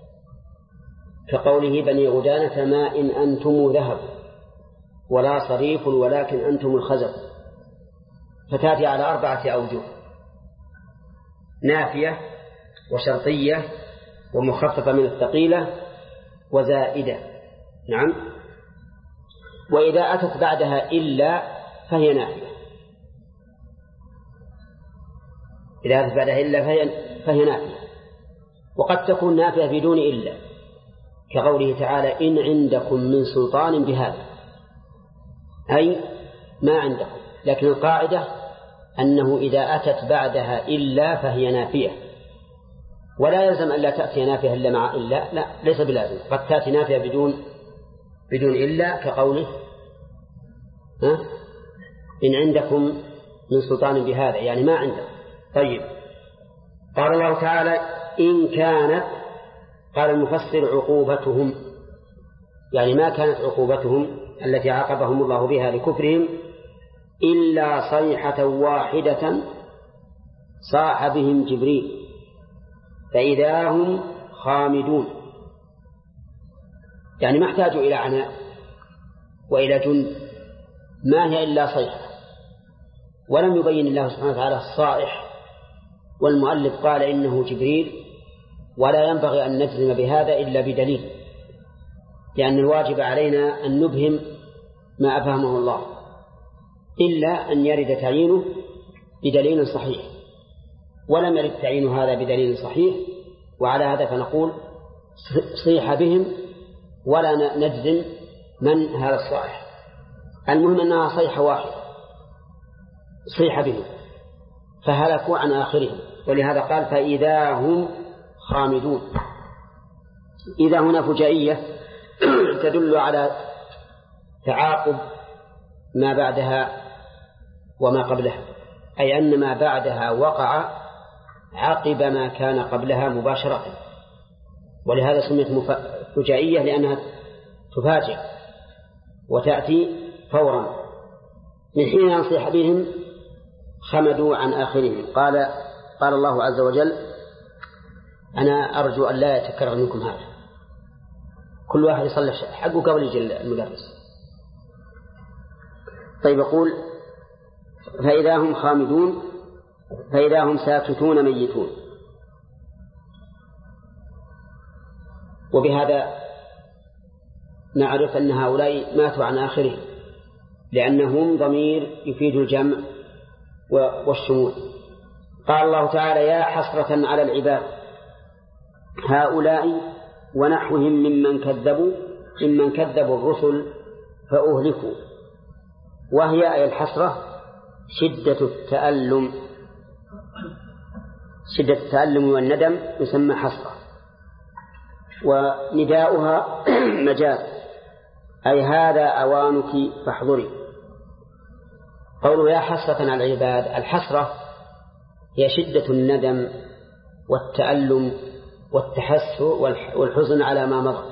كقوله بني غدانة ما إن أنتم ذهب ولا صريف ولكن أنتم الخزف، فتأتي على 4 أوجه: نافية وشرطية ومخففة من الثقيلة وزائدة. نعم. وإذا أتت بعدها إلا فهي نافية. إذا أتت بعدها إلا فهي نافية. وقد تكون نافية بدون إلا، كقوله تعالى إن عندكم من سلطان بهذا، أي ما عندكم. لكن القاعدة أنه إذا أتت بعدها إلا فهي نافية، ولا يلزم أن لا تأتي نافية إلا مع إلا، لا ليس بلازم. قد تأتي نافية بدون إلا، كقوله إن عندكم من سلطان بهذا، يعني ما عندكم. طيب، قال الله تعالى إن كانت، قال المفسر عقوبتهم، يعني ما كانت عقوبتهم التي عاقبهم الله بها لكفرهم إلا صيحة واحدة صاح بهم جبريل فإذا هم خامدون. يعني ما احتاجوا إلى عناء وإلى جند، ما هي إلا صيحة. ولم يبين الله سبحانه وتعالى الصائح، والمؤلف قال إنه جبريل، ولا ينبغي أن نجزم بهذا إلا بدليل، لأن الواجب علينا أن نبهم ما أفهمه الله، إلا أن يرد تعيينه بدليل صحيح، ولم يرد تعيين هذا بدليل صحيح. وعلى هذا فنقول صيح بهم ولا نجزم من هذا الصائح. المهم أنها صيحة واحدة، صيح بهم فهلكوا عن آخرهم، ولهذا قال فإذا هم خامدون. إذا هنا فجائية تدل على تعاقب ما بعدها وما قبلها، أي أن ما بعدها وقع عقب ما كان قبلها مباشرة، ولهذا سميت فجائية لأنها تفاجئ وتأتي فورا. من حين ينصح بهم خمدوا عن آخرهم. قال الله عز وجل: أنا أرجو أن لا يتكرر منكم هذا. كل واحد يصلح حقه قبل يجي المدرس. طيب، يقول: فإذا هم خامدون فإذا هم ساكتون ميتون. وبهذا نعرف أن هؤلاء ماتوا عن آخرهم، لأنهم ضمير يفيد الجمع والشمول. قال الله تعالى: يا حسرة على العباد هؤلاء ونحوهم ممن كذبوا الرسل فأهلكوا. وهي أي الحسرة شدة التألم والندم يسمى حسرة. ونداؤها مجاز، أي هذا أوانك فاحضري. قوله يا حسرة على العباد، الحسرة هي شدة الندم والتألم والتحسر والحزن على ما مضى.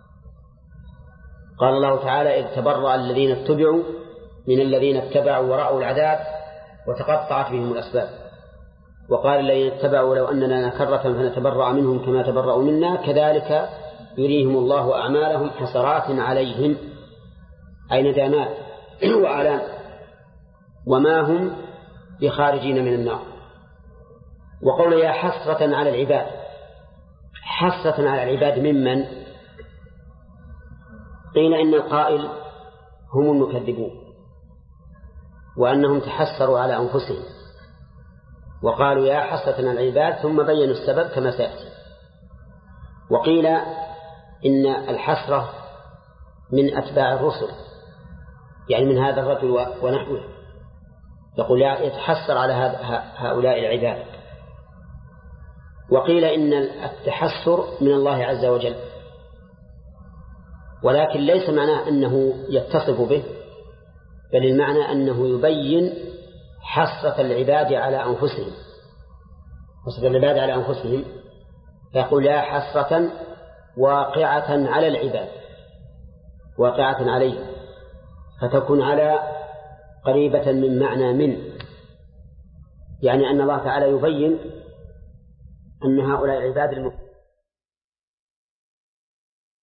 قال الله تعالى: إذ تبرأ الذين اتبعوا من الذين اتبعوا ورأوا العذاب وتقطعت بهم الأسباب. وقال الذين اتبعوا لو أن لنا كرة فنتبرأ منهم كما تبرأوا منا كذلك يريهم الله أعمالهم حسرات عليهم، أي ندامات وآلام، وما هم بخارجين من النار. وقول يا حسرة على العباد، حسرة على العباد ممن؟ قيل إن القائل هم المكذبون، وأنهم تحسروا على أنفسهم وقالوا يا حسرة على العباد، ثم بينوا السبب كما سيأتي. وقيل إن الحسرة من أتباع الرسل، يعني من هذا الرجل ونحوه، يقول يتحسر على هؤلاء العباد. وقيل إن التحسر من الله عز وجل، ولكن ليس معناه أنه يتصف به، بل المعنى أنه يبين حسرة العباد على أنفسهم، حسرة العباد على أنفسهم، فيقول يا حسرة واقعة على العباد، واقعة عليهم، فتكون على قريبة من معنى من، يعني أن الله تعالى يبين أن هؤلاء العباد